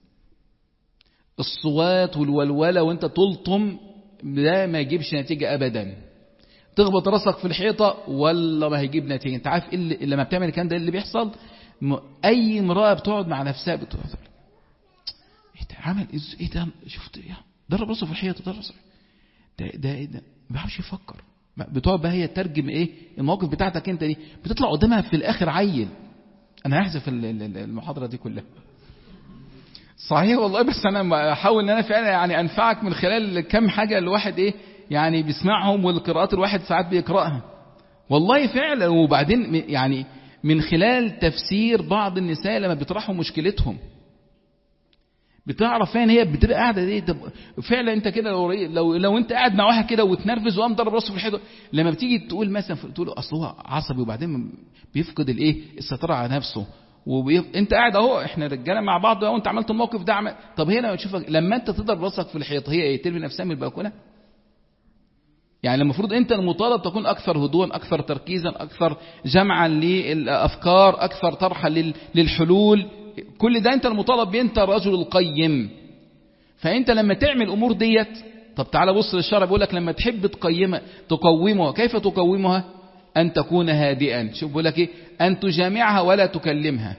الصوات والولولة وانت تلطم ده ما يجيبش نتيجة أبدا. تخبط راسك في الحيطة ولا ما هيجيب نتيجة. انت عارف اللي لما بتعمل الكلام ده اللي بيحصل؟ أي امرأة بتقعد مع نفسها بتقعد ايه ده عمل ايه ده؟ شفت ايه؟ ضرب راسه في الحيطة، ضرب راسه ده ده ايه ده؟ ما بيعرفش يفكر. بتقعد بقى هي ترجم ايه المواقف بتاعتك انت دي، بتطلع قدامها في الاخر عيل. انا هحذف المحاضرة دي كلها صحيح والله، بس انا احاول ان انا فعلا يعني انفعك من خلال كم حاجة الواحد ايه يعني بيسمعهم، والقراءات الواحد ساعات بيقرأها والله فعلا. وبعدين يعني من خلال تفسير بعض النساء لما بيطرحوا مشكلتهم بتعرف فين هي بتبقى قاعده دي. فعلا انت كده لو لو لو انت قاعد مع واحد كده وتنرفز وقام ضرب راسه في الحيطه، لما بتيجي تقول مثلا تقول له اصل هو عصبي وبعدين بيفقد الايه السيطره على نفسه، وبيف... انت قاعد اهو احنا رجاله مع بعض وانت عملت الموقف ده عمل... طب هنا تشوفك لما انت تضرب راسك في الحيطه هي ايه؟ ترمي نفسها من البلكونه؟ يعني المفروض انت المطالب تكون اكثر هدوءا، اكثر تركيزا، اكثر جمعا للافكار، اكثر طرحا لل... للحلول. كل ده انت المطالب بيه، انت الرجل القيم. فانت لما تعمل امور ديت، طب تعالى بص للشرع بيقول لك لما تحب تقيمها تقومها، كيف تقومها؟ ان تكون هادئا. شوف بيقول لك ايه؟ ان تجامعها ولا تكلمها.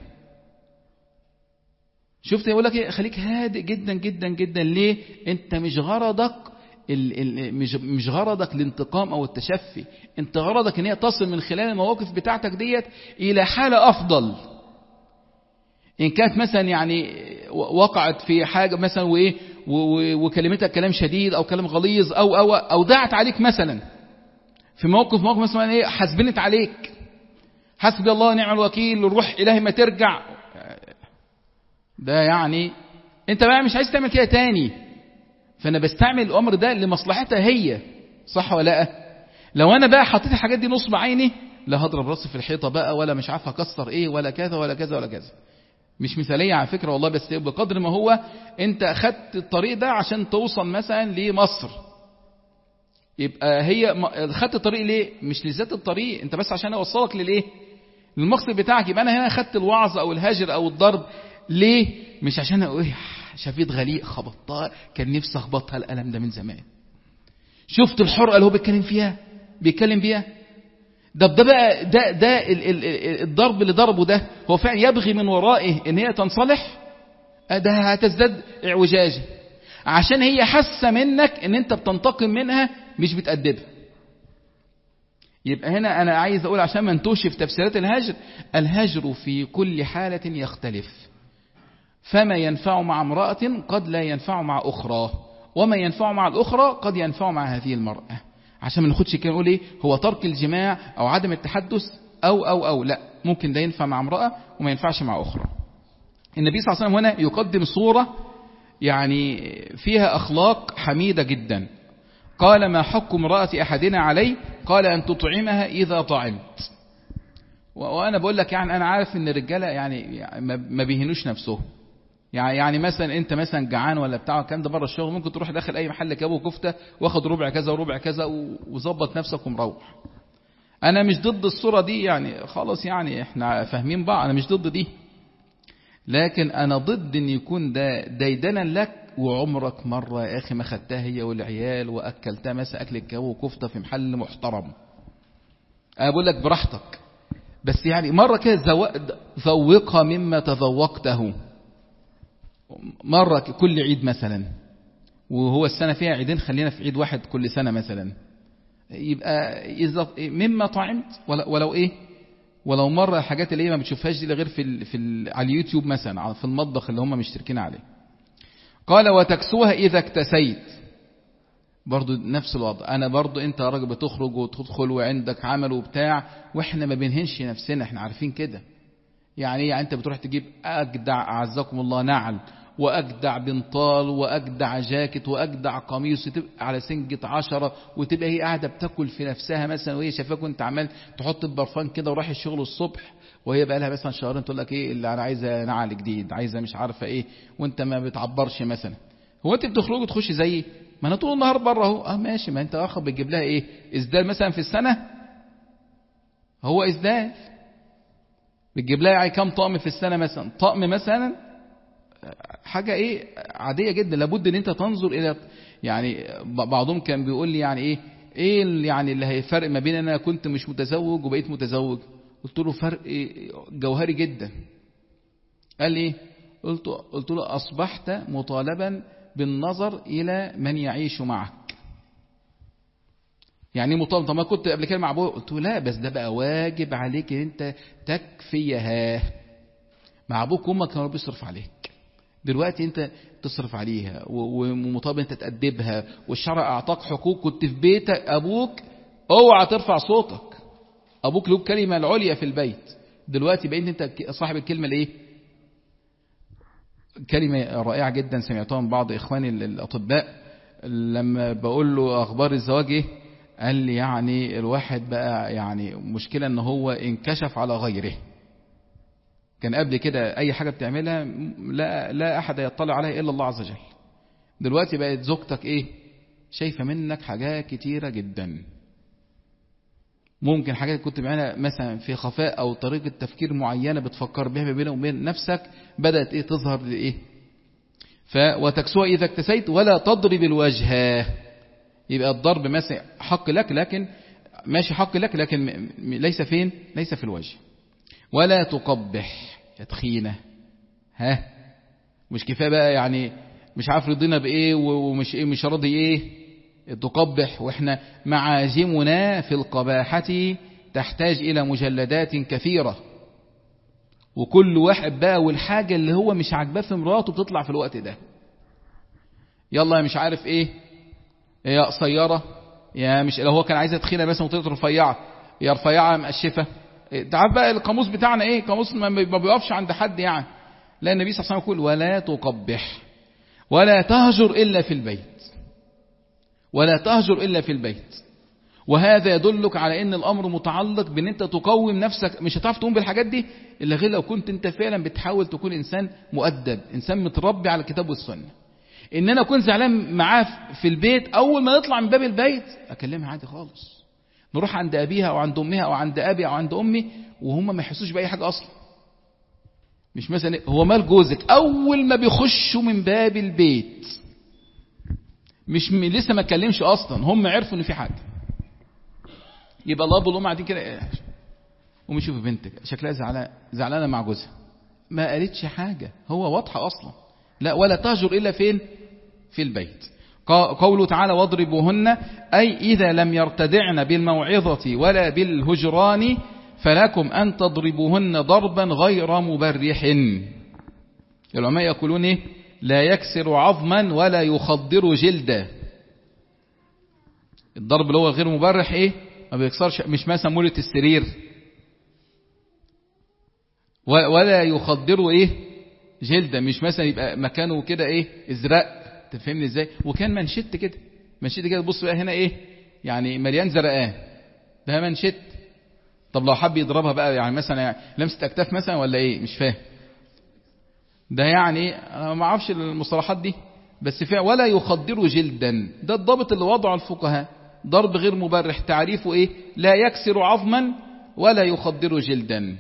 شفت يقول لك ايه؟ خليك هادئ جدا جدا جدا. ليه؟ انت مش غرضك ال ال مش مش غرضك الانتقام او التشفي، انت غرضك ان هي تصل من خلال المواقف بتاعتك ديت الى حالة افضل. إن كانت مثلا يعني وقعت في حاجة مثلا وإيه وكلمتها كلام شديد أو كلام غليظ أو أو أو دعت عليك مثلا في موقف موقف مثلا إيه حسبنت عليك، حسبي الله ونعم الوكيل والروح إلهي ما ترجع، ده يعني أنت بقى مش عايز تعمل كده تاني. فأنا بستعمل الأمر ده لمصلحتها هي، صح ولا لا؟ لو أنا بقى حطيت الحاجات دي نصب عيني لا هضرب راسي في الحيطة بقى، ولا مش عارف أكسر إيه ولا كذا ولا كذا ولا كذا. مش مثالية على فكرة والله، بس بقدر ما هو انت اخدت الطريق ده عشان توصل مثلا لمصر، يبقى هي اخدت الطريق ليه؟ مش لذات الطريق، انت بس عشان اوصلك للايه؟ للمقصد بتاعك. يبقى انا هنا اخدت الوعظ او الهجر او الضرب ليه؟ مش عشان اقول شفيت غليق خبطتها كان نفسي اخبطها الالم ده من زمان. شفت الحرقة اللي هو بيتكلم فيها بيتكلم بيها ده ده بقى ده ده الضرب اللي ضربه ده هو فعلا يبغي من ورائه ان هي تنصلح، ده هتزداد اعوجاجه عشان هي حاسه منك ان انت بتنتقم منها مش بتأدبها. يبقى هنا انا عايز اقول عشان ما نتوش في تفسيرات الهجر، الهجر في كل حالة يختلف، فما ينفع مع امرأة قد لا ينفع مع اخرى، وما ينفع مع الاخرى قد ينفع مع هذه المرأة. عشان ما ناخدش كده نقول ايه هو ترك الجماع او عدم التحدث او او او لا، ممكن ده ينفع مع امرأة وما ينفعش مع اخرى. النبي صلى الله عليه وسلم هنا يقدم صورة يعني فيها اخلاق حميدة جدا. قال ما حق امرأة احدنا عليه؟ قال ان تطعمها اذا طعمت. وانا بقول لك يعني انا عارف ان الرجاله يعني ما بيهنوش نفسهم، يعني يعني مثلا انت مثلا جعان ولا بتاع كان ده بره الشغل، ممكن تروح داخل اي محل كباب وكفته واخد ربع كذا وربع كذا وظبط نفسك ومروح. انا مش ضد الصوره دي يعني خلاص، يعني احنا فاهمين بعض، انا مش ضد دي، لكن انا ضد ان يكون ده ديدنا لك وعمرك مره يا اخي ما خدتها هي والعيال واكلتها مثلا اكل كباب وكفته في محل محترم. انا بقول لك براحتك، بس يعني مره كده ذوقها مما تذوقته مرة كل عيد مثلا، وهو السنة فيها عيدين خلينا في عيد واحد كل سنة مثلا، يبقى مما طعمت ولو ايه ولو مرة حاجات اللي هي ما بتشوفهاش دي غير في ال في ال على اليوتيوب مثلا في المطبخ اللي هم مشتركين عليه. قال وتكسوها إذا اكتسيت، برضو نفس الوضع. أنا برضو أنت راجل بتخرج وتدخل وعندك عمل وبتاع، وإحنا ما بنهنش نفسنا، إحنا عارفين كده. يعني يعني أنت بتروح تجيب أجدع أعزكم الله نعل وأجدع بنطال وأجدع جاكيت وأجدع قميص، وتبقى على سنجة عشرة، وتبقى هي قاعدة بتاكل في نفسها مثلا، وهي شايفاك وأنت عمال تحط البرفان كده ورايح الشغل الصبح، وهي بقى لها مثلا شهرين تقول لك إيه اللي أنا عايزة نعل جديد، عايزة مش عارفة إيه، وأنت ما بتعبرش مثلا. هو أنت بتخرج وتخش زيي؟ ما أنا طول النهار بره أهو. أه ماشي، ما أنت أخر بتجيب لها إيه؟ إسدال مثلا في السنة؟ هو إسدال بتجيب لها كام طقم في السنة مثلا؟ طقم مثلا، حاجة ايه عادية جدا. لابد ان انت تنظر الى، يعني بعضهم كان بيقول لي يعني ايه ايه اللي يعني اللي هيفرق ما بين انا كنت مش متزوج وبقيت متزوج. قلت له فرق جوهري جدا. قال لي قلت قلت له اصبحت مطالبا بالنظر الى من يعيش معك. يعني مطالب. طب ما كنت قبل كده مع ابوه؟ قلت له لا، بس ده بقى واجب عليك ان انت تكفيها. مع ابوك وامك كانوا بيصرف عليك، دلوقتي انت تصرف عليها ومطالب انت تأدبها، والشرع اعطاك حقوق. كنت في بيتك ابوك اوعى ترفع صوتك، ابوك له الكلمة العليا في البيت. دلوقتي بقيت انت صاحب الكلمة الايه؟ كلمة رائعة جدا سمعتها من بعض اخواني الاطباء لما بقول له اخبار الزواج ايه، قال لي يعني الواحد بقى يعني مشكلة ان هو انكشف على غيره. كان قبل كده اي حاجة بتعملها لا, لا احد يطلع عليها الا الله عز وجل. دلوقتي بقت زوجتك ايه؟ شايفة منك حاجات كتيرة جدا. ممكن حاجات كنت بعملها مثلا في خفاء او طريقة تفكير معينة بتفكر بها بينك وبين نفسك، بدأت ايه تظهر لايه. ف وتكسوها اذا اكتسيت ولا تضرب الوجه. يبقى الضرب مثلا حق لك، لكن ماشي حق لك، لكن ليس فين؟ ليس في الوجه. ولا تقبح يا تخينة. ها مش كفاية بقى يعني مش عارف رضينا بايه ومش ايه مش راضي ايه تقبح، واحنا معازمنا في القباحة تحتاج الى مجلدات كثيرة، وكل واحد بقى والحاجة اللي هو مش عاجباه في مراته بتطلع في الوقت ده. يلا مش عارف ايه يا قصيرة، يا مش لو هو كان عايزة تخينة مثلا وطلعت رفيعة، يا رفيعة مقشفة. تعرف بقى القاموس بتاعنا ايه؟ قاموس ما بيقفش عند حد يعني. لا، النبي صلى الله عليه وسلم يقول ولا تقبح ولا تهجر إلا في البيت، ولا تهجر إلا في البيت. وهذا يدلك على ان الامر متعلق بان انت تقوم نفسك. مش هتعرف تقوم بالحاجات دي الا غير لو كنت انت فعلا بتحاول تكون انسان مؤدب، انسان متربي على الكتاب والسنة. ان انا اكون زعلان معاه في البيت، اول ما يطلع من باب البيت اكلمها عادي خالص، نروح عند ابيها او عند امها او عند ابي او عند امي وهم ما يحسوش باي حاجه اصلا. مش مثلا هو مال جوزك، اول ما بيخشوا من باب البيت مش م... لسه ما اتكلمش اصلا، هم عرفوا ان في حاجه. يبقى الاب والام قاعدين كده، قومي شوفي بنتك شكلها زعلانه زعلانه مع جوزها، ما قالتش حاجه، هو واضحه اصلا. لا، ولا تهجر الا فين؟ في البيت. قوله تعالى واضربوهن، أي إذا لم يرتدعن بالموعظة ولا بالهجران فلكم أن تضربوهن ضربا غير مبرح. العلماء يقولون إيه؟ لا يكسر عظما ولا يخضر جلدا. الضرب اللي هو غير مبرح إيه؟ ما بيكسرش، مش مثلا مولة السرير، ولا يخضر إيه؟ جلدا، مش مثلا يبقى مكانه كده إيه؟ ازرق. تفهمني ازاي؟ وكان منشت كده، منشت كده. بص بقى هنا ايه؟ يعني مليان زرقان، ده منشت. طب لو حب يضربها بقى يعني مثلا يعني لمسة اكتاف مثلا ولا ايه؟ مش فاهم ده يعني. انا ما اعرفش المصطلحات دي، بس فيها ولا يخدر جلدا. ده الضابط اللي وضعه الفقهاء، ضرب غير مبرح تعريفه ايه؟ لا يكسر عظما ولا يخدر جلدا.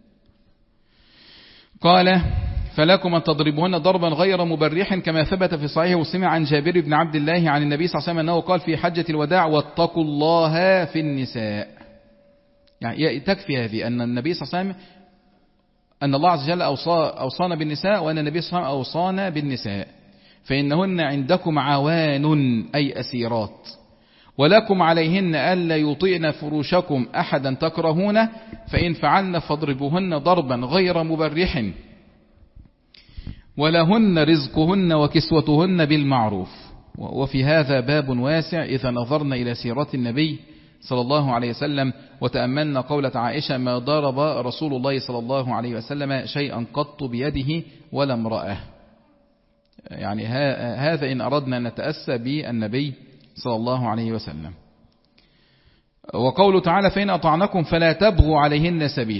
قال فلكم أن تضربوهن ضربا غير مبرح، كما ثبت في صحيح مسلم عن جابر بن عبد الله عن النبي صلى الله عليه وسلم أنه قال في حجة الوداع واتقوا الله في النساء. يعني تكفي هذه أن النبي صلى الله عليه وسلم أن الله عز وجل أوصانا بالنساء، وأن النبي صلى الله عليه وسلم أوصانا بالنساء. فإنهن عندكم عوان أي أسيرات، ولكم عليهن ألا يطيعن فروشكم أحدا تكرهونه، فإن فعلن فاضربوهن ضربا غير مبرح، ولهن رزقهن وكسوتهن بالمعروف. وفي هذا باب واسع إذا نظرنا إلى سيرة النبي صلى الله عليه وسلم وتأملنا قولة عائشة: ما ضرب رسول الله صلى الله عليه وسلم شيئا قط بيده ولا امرأة. يعني هذا إن أردنا أن نتأسى بالنبي صلى الله عليه وسلم. وقوله تعالى: فإن أطعنكم فلا تبغوا عليهن سبيل،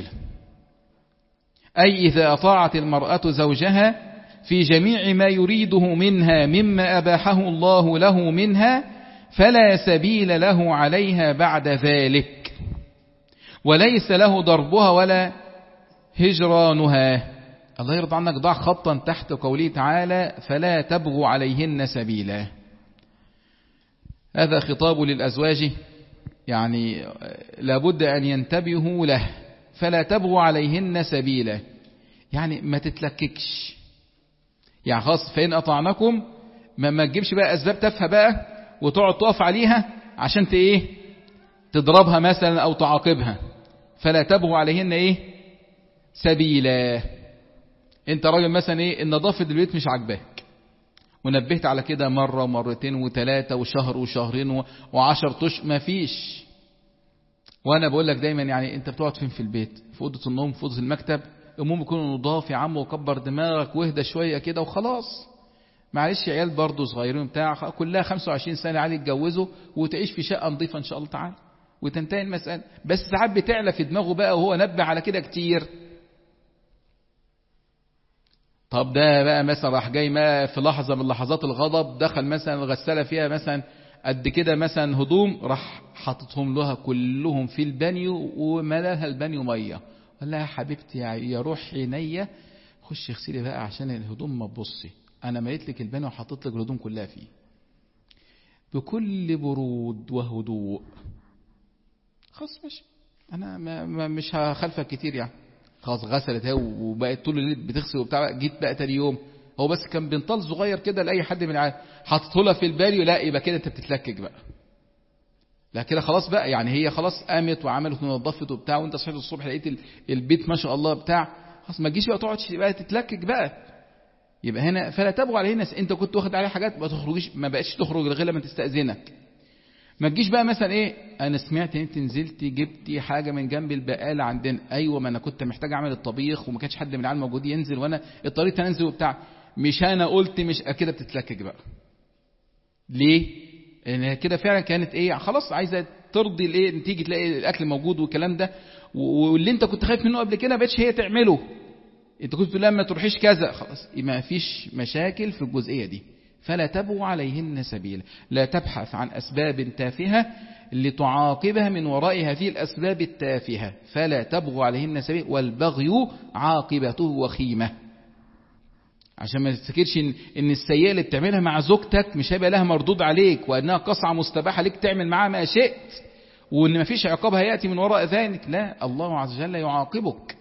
أي إذا أطاعت المرأة زوجها في جميع ما يريده منها مما أباحه الله له منها فلا سبيل له عليها بعد ذلك، وليس له ضربها ولا هجرانها. الله يرضى عنك، ضع خطا تحت قوله تعالى: فلا تبغوا عليهن سبيلا. هذا خطاب للأزواج، يعني لابد أن ينتبهوا له. فلا تبغوا عليهن سبيلا، يعني ما تتلككش، يعني خاص فإن أطعنكم ما, ما تجيبش بقى أسباب تافهة بقى وتقعد تقف عليها عشان ايه تضربها مثلا أو تعاقبها. فلا تبغوا عليهن ايه سبيلا. انت راجل مثلا ايه النظافة البيت مش عاجباك، ونبهت على كده مرة ومرتين وثلاثة وشهر وشهرين وعشر اشهر ما فيش. وانا بقول لك دايما، يعني انت بتقعد فين في البيت؟ في اوضه النوم، في اوضه المكتب، المهم يكونوا نضاف يا عم، وكبر دماغك واهدى شويه كده وخلاص. معلش عيال برضه صغيرين بتاع كلها خمسة وعشرين سنه عادي يتجوزوا وتعيش في شقه نظيفه ان شاء الله تعالى وتنتهي المساله. بس ساعات بتعلى في دماغه بقى، وهو نبه على كده كتير. طب ده بقى مثلا راح جاي ما في لحظه من لحظات الغضب دخل مثلا الغساله فيها مثلا قد كده مثلا هدوم، راح حاططهم لها كلهم في البانيو وملاها البانيو ميه. قال لها: يا حبيبتي يا روح عينيا خشي اغسلي بقى عشان الهدوم ما تبصي، انا مليت لك البانيو وحطيت لك الهدوم كلها فيه. بكل برود وهدوء. خلاص ماشي، انا ما ما مش هخالفك كتير يعني. خلاص غسلت هي وبقت طول الليل بتغسل وبتاع. جيت بقى تاني يوم، هو بس كان بنطال صغير كده لاي حد من العالم، حاطته لها في البانيو. لا يبقى كده انت بتتلكك بقى، لا كده خلاص بقى. يعني هي خلاص قامت وعملت ونظفت وبتاع، وانت صحيت الصبح لقيت البيت ما شاء الله بتاع، خلاص ما تجيش بقى تقعد بقى تتلكك بقى. يبقى هنا فلا تبغوا عليه ناس. انت كنت واخد عليه حاجات ما تخرجيش، ما بقتش تخرج غير لما تستأذنك. ما تجيش بقى مثلا ايه انا سمعت ان انت نزلتي جبتي حاجه من جنب البقاله عندنا. ايوه، ما انا كنت محتاج اعمل الطبيخ وما كانش حد من العيال موجود ينزل، وانا اضطريت انزل وبتاع. مش انا قلت مش كده بتتلكك بقى. ليه؟ لان كده فعلا كانت ايه خلاص عايزه ترضي الايه، تيجي تلاقي الاكل موجود والكلام ده، واللي انت كنت خايف منه قبل كده ما بقتش هي تعمله. انت كنت تقول لها ما تروحيش كذا، خلاص ما فيش مشاكل في الجزئيه دي. فلا تبغوا عليهن سبيلا، لا تبحث عن أسباب تافهة لتعاقبها من وراء هذه الأسباب التافهة. فلا تبغوا عليهن سبيلا، والبغي عاقبته وخيمة. عشان ما تفتكرش إن, إن السيئة اللي بتعملها مع زوجتك مش هيبقى لها مردود عليك، وأنها قصعة مستباحة لك تعمل معها ما شئت، وإن ما فيش عقابها يأتي من وراء ذلك. لا، الله عز وجل يعاقبك.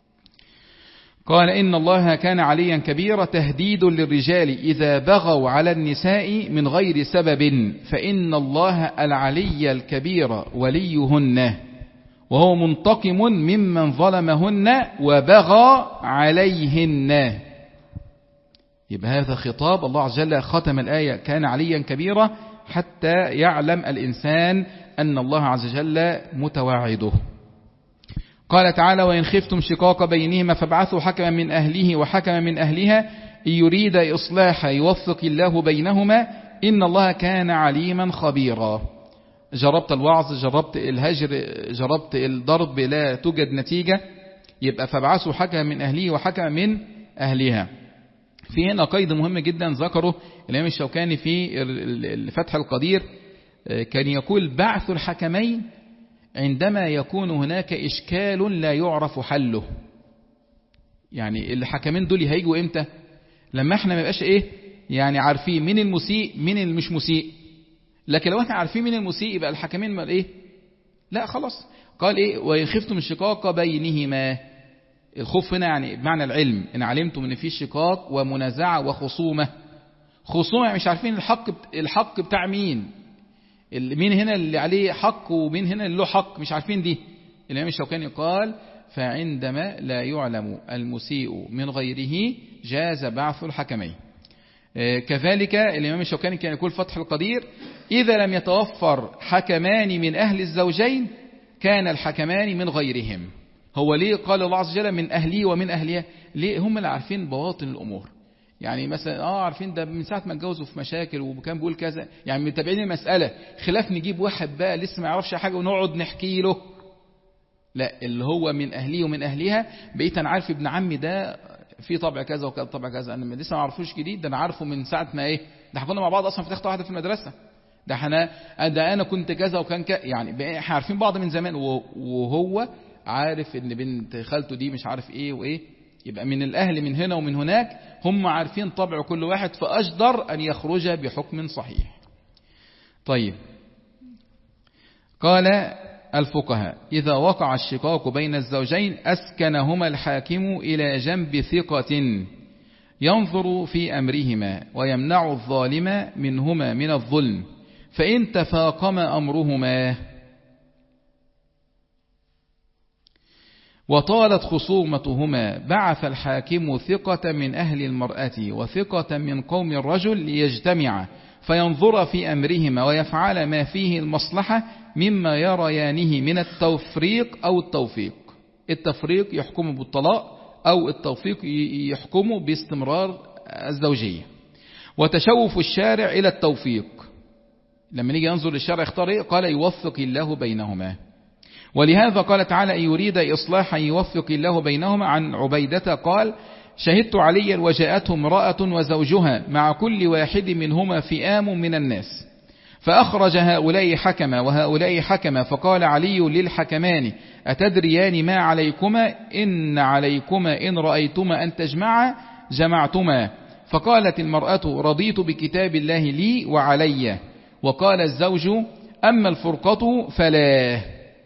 قال: إن الله كان عليا كبيرا، تهديد للرجال إذا بغوا على النساء من غير سبب، فإن الله العلي الكبير وليهن، وهو منتقم ممن ظلمهن وبغى عليهن. يبقى هذا خطاب الله عز وجل ختم الآية كان عليا كبيرا حتى يعلم الإنسان أن الله عز وجل متواعده. قال تعالى: وإن خفتم شقاق بينهما فابعثوا حكما من أهله وحكما من أهلها إن يريد إصلاحا يوفق الله بينهما إن الله كان عليما خبيرا. جربت الوعظ، جربت الهجر، جربت الضرب، لا توجد نتيجة، يبقى فابعثوا حكما من أهله وحكما من أهلها. في هنا قيد مهم جدا ذكره الإمام الشوكاني في الفتح القدير، كان يقول: بعث الحكمين عندما يكون هناك إشكال لا يعرف حله. يعني الحكمين دول هيجوا إمتى؟ لما احنا ما يبقاش إيه يعني عارفين مين المسيء مين المش مسيء. لكن لو احنا عارفين مين المسيء يبقى الحكمين ما إيه لا خلاص. قال إيه؟ وإن خفتم الشقاق بينهما. الخوف هنا يعني بمعنى العلم، إن علمتم إن في شقاق ومنازعة وخصومة. خصومة مش عارفين الحق الحق بتاع مين، مين هنا اللي عليه حق ومين هنا اللي له حق، مش عارفين دي. الإمام الشوكاني قال: فعندما لا يعلم المسيء من غيره جاز بعث الحكمين. كذلك الإمام الشوكاني كان يقول فتح القدير: إذا لم يتوفر حكمان من أهل الزوجين كان الحكمان من غيرهم. هو ليه قال الله عز وجل من أهلي ومن أهلها؟ ليه؟ هم اللي عارفين بواطن الأمور. يعني مثلا اه عارفين ده من ساعة ما اتجوزوا في مشاكل وكان بيقول كذا، يعني متابعين المسألة، خلاف نجيب واحد بقى لسه ما يعرفش حاجة ونقعد نحكي له. لا، اللي هو من أهلي ومن أهلها، بقيت أنا عارف ابن عمي ده في طبع كذا وكذا طبع كذا، أنا لسه ما عرفوش جديد، ده أنا عارفه من ساعة ما إيه، ده كنا مع بعض أصلا في تخته واحدة في المدرسة، ده احنا ده أنا كنت كذا وكان كذا، يعني احنا عارفين بعض من زمان، وهو عارف إن بنت خالته دي مش عارف إيه وإيه. يبقى من الأهل من هنا ومن هناك هم عارفين طبع كل واحد، فأجدر أن يخرج بحكم صحيح. طيب، قال الفقهاء: إذا وقع الشقاق بين الزوجين أسكنهما الحاكم إلى جنب ثقة ينظر في أمرهما ويمنع الظالم منهما من الظلم، فإن تفاقم أمرهما وطالت خصومتهما بعث الحاكم ثقة من أهل المرأة وثقة من قوم الرجل ليجتمع فينظر في أمرهما ويفعل ما فيه المصلحة مما يريانه من التفريق أو التوفيق. التفريق يحكم بالطلاق، أو التوفيق يحكم باستمرار الزوجية. وتشوف الشارع إلى التوفيق، لما نيجي ننظر للشارع اختار إيه؟ قال: يوفق الله بينهما. ولهذا قال تعالى: إن يريد إصلاحا يوفق الله بينهما. عن عبيدة قال: شهدت عليا وجاءته امرأة وزوجها مع كل واحد منهما فئام من الناس، فأخرج هؤلاء حكما وهؤلاء حكما، فقال علي للحكمان: أتدريان ما عليكما؟ إن عليكما إن رأيتما أن تجمعا جمعتما. فقالت المرأة: رضيت بكتاب الله لي وعلي. وقال الزوج: أما الفرقة فلا.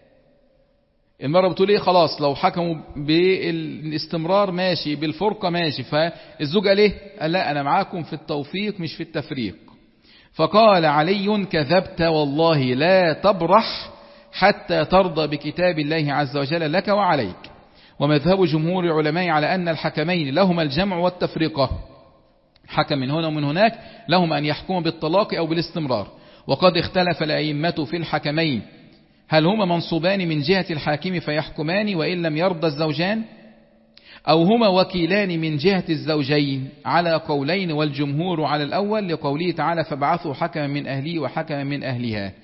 المرأة بتقول ايه؟ خلاص لو حكموا بالاستمرار ماشي، بالفرقة ماشي. فالزوج قال ايه؟ قال: لا، أنا معاكم في التوفيق مش في التفريق. فقال علي: كذبت والله لا تبرح حتى ترضى بكتاب الله عز وجل لك وعليك. ومذهب جمهور العلماء على أن الحكمين لهما الجمع والتفرقة، حكم من هنا ومن هناك، لهما أن يحكموا بالطلاق أو بالاستمرار. وقد اختلف الأئمة في الحكمين، هل هما منصوبان من جهة الحاكم فيحكمان وإن لم يرضى الزوجان، أو هما وكيلان من جهة الزوجين، على قولين، والجمهور على الأول لقوله تعالى: فابعثوا حكما من أهلي وحكما من أهلها.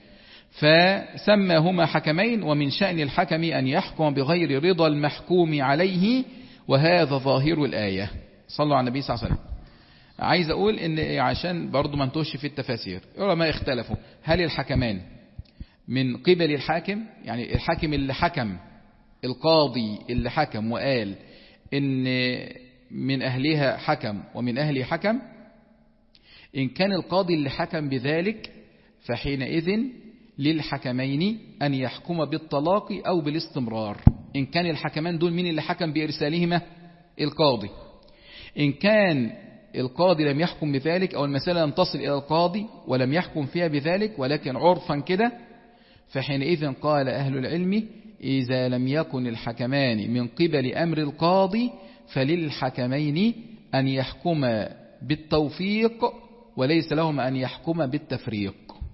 فسماهما حكمين، ومن شأن الحكم أن يحكم بغير رضا المحكوم عليه، وهذا ظاهر الآية. صلوا على النبي صلى الله عليه وسلم. عايز أقول إن عشان برضو ما نتوش في التفاسير، العلماء اختلفوا هل الحكمان من قبل الحاكم، يعني الحاكم اللي حكم، القاضي اللي حكم وقال إن من أهلها حكم ومن أهلي حكم، إن كان القاضي اللي حكم بذلك فحينئذ للحكمين أن يحكم بالطلاق أو بالاستمرار. إن كان الحكمان دول مين اللي حكم بإرسالهما؟ القاضي. إن كان القاضي لم يحكم بذلك، أو المسألة لم تصل إلى القاضي ولم يحكم فيها بذلك ولكن عرفا كده، فحينئذ قال أهل العلم: إذا لم يكن الحكمان من قبل أمر القاضي فللحكمين أن يحكم بالتوفيق وليس لهم أن يحكم بالتفريق.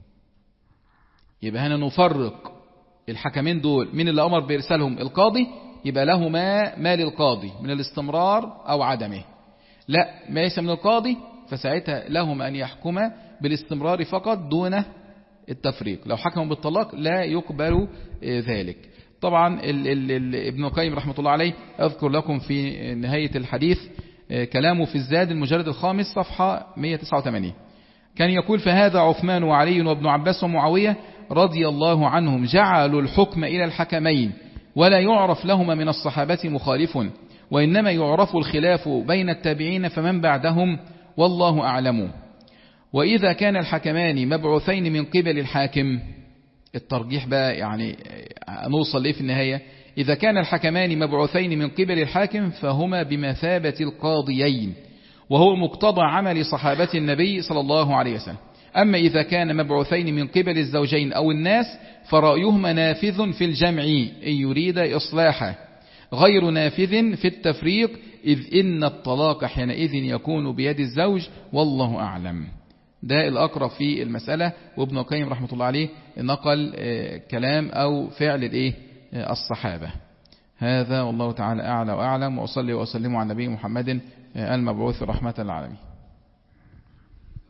يبقى هنا نفرق الحكمين دول، من اللي أمر بإرسالهم؟ القاضي، يبقى لهما ما للقاضي من الاستمرار أو عدمه. لا، ما ليس من القاضي فساعتها لهم أن يحكم بالاستمرار فقط دون التفريق. لو حكموا بالطلاق لا يقبل ذلك. طبعا ال ال ال ابن القيم رحمة الله عليه أذكر لكم في نهاية الحديث كلامه في الزاد المجلد الخامس صفحة مئة وتسعة وثمانين، كان يقول: فهذا عثمان وعلي وابن عباس ومعاوية رضي الله عنهم جعلوا الحكم إلى الحكمين، ولا يعرف لهما من الصحابة مخالف، وإنما يعرف الخلاف بين التابعين فمن بعدهم، والله أعلم. وإذا كان الحكمان مبعوثين من قبل الحاكم، الترجيح بقى يعني نوصل ليه في النهاية؟ إذا كان الحكمان مبعوثين من قبل الحاكم فهما بمثابة القاضيين، وهو مقتضى عمل صحابة النبي صلى الله عليه وسلم. أما إذا كان مبعوثين من قبل الزوجين أو الناس فرأيهما نافذ في الجمع إن يريد إصلاحه، غير نافذ في التفريق، إذ إن الطلاق حينئذ يكون بيد الزوج والله أعلم. ده الأقرب في المسألة. وابن القيم رحمة الله عليه نقل كلام أو فعل الإيه الصحابة. هذا والله تعالى أعلى وأعلم، وأصلي وأسلم على النبي محمد المبعوث رحمة للعالمين.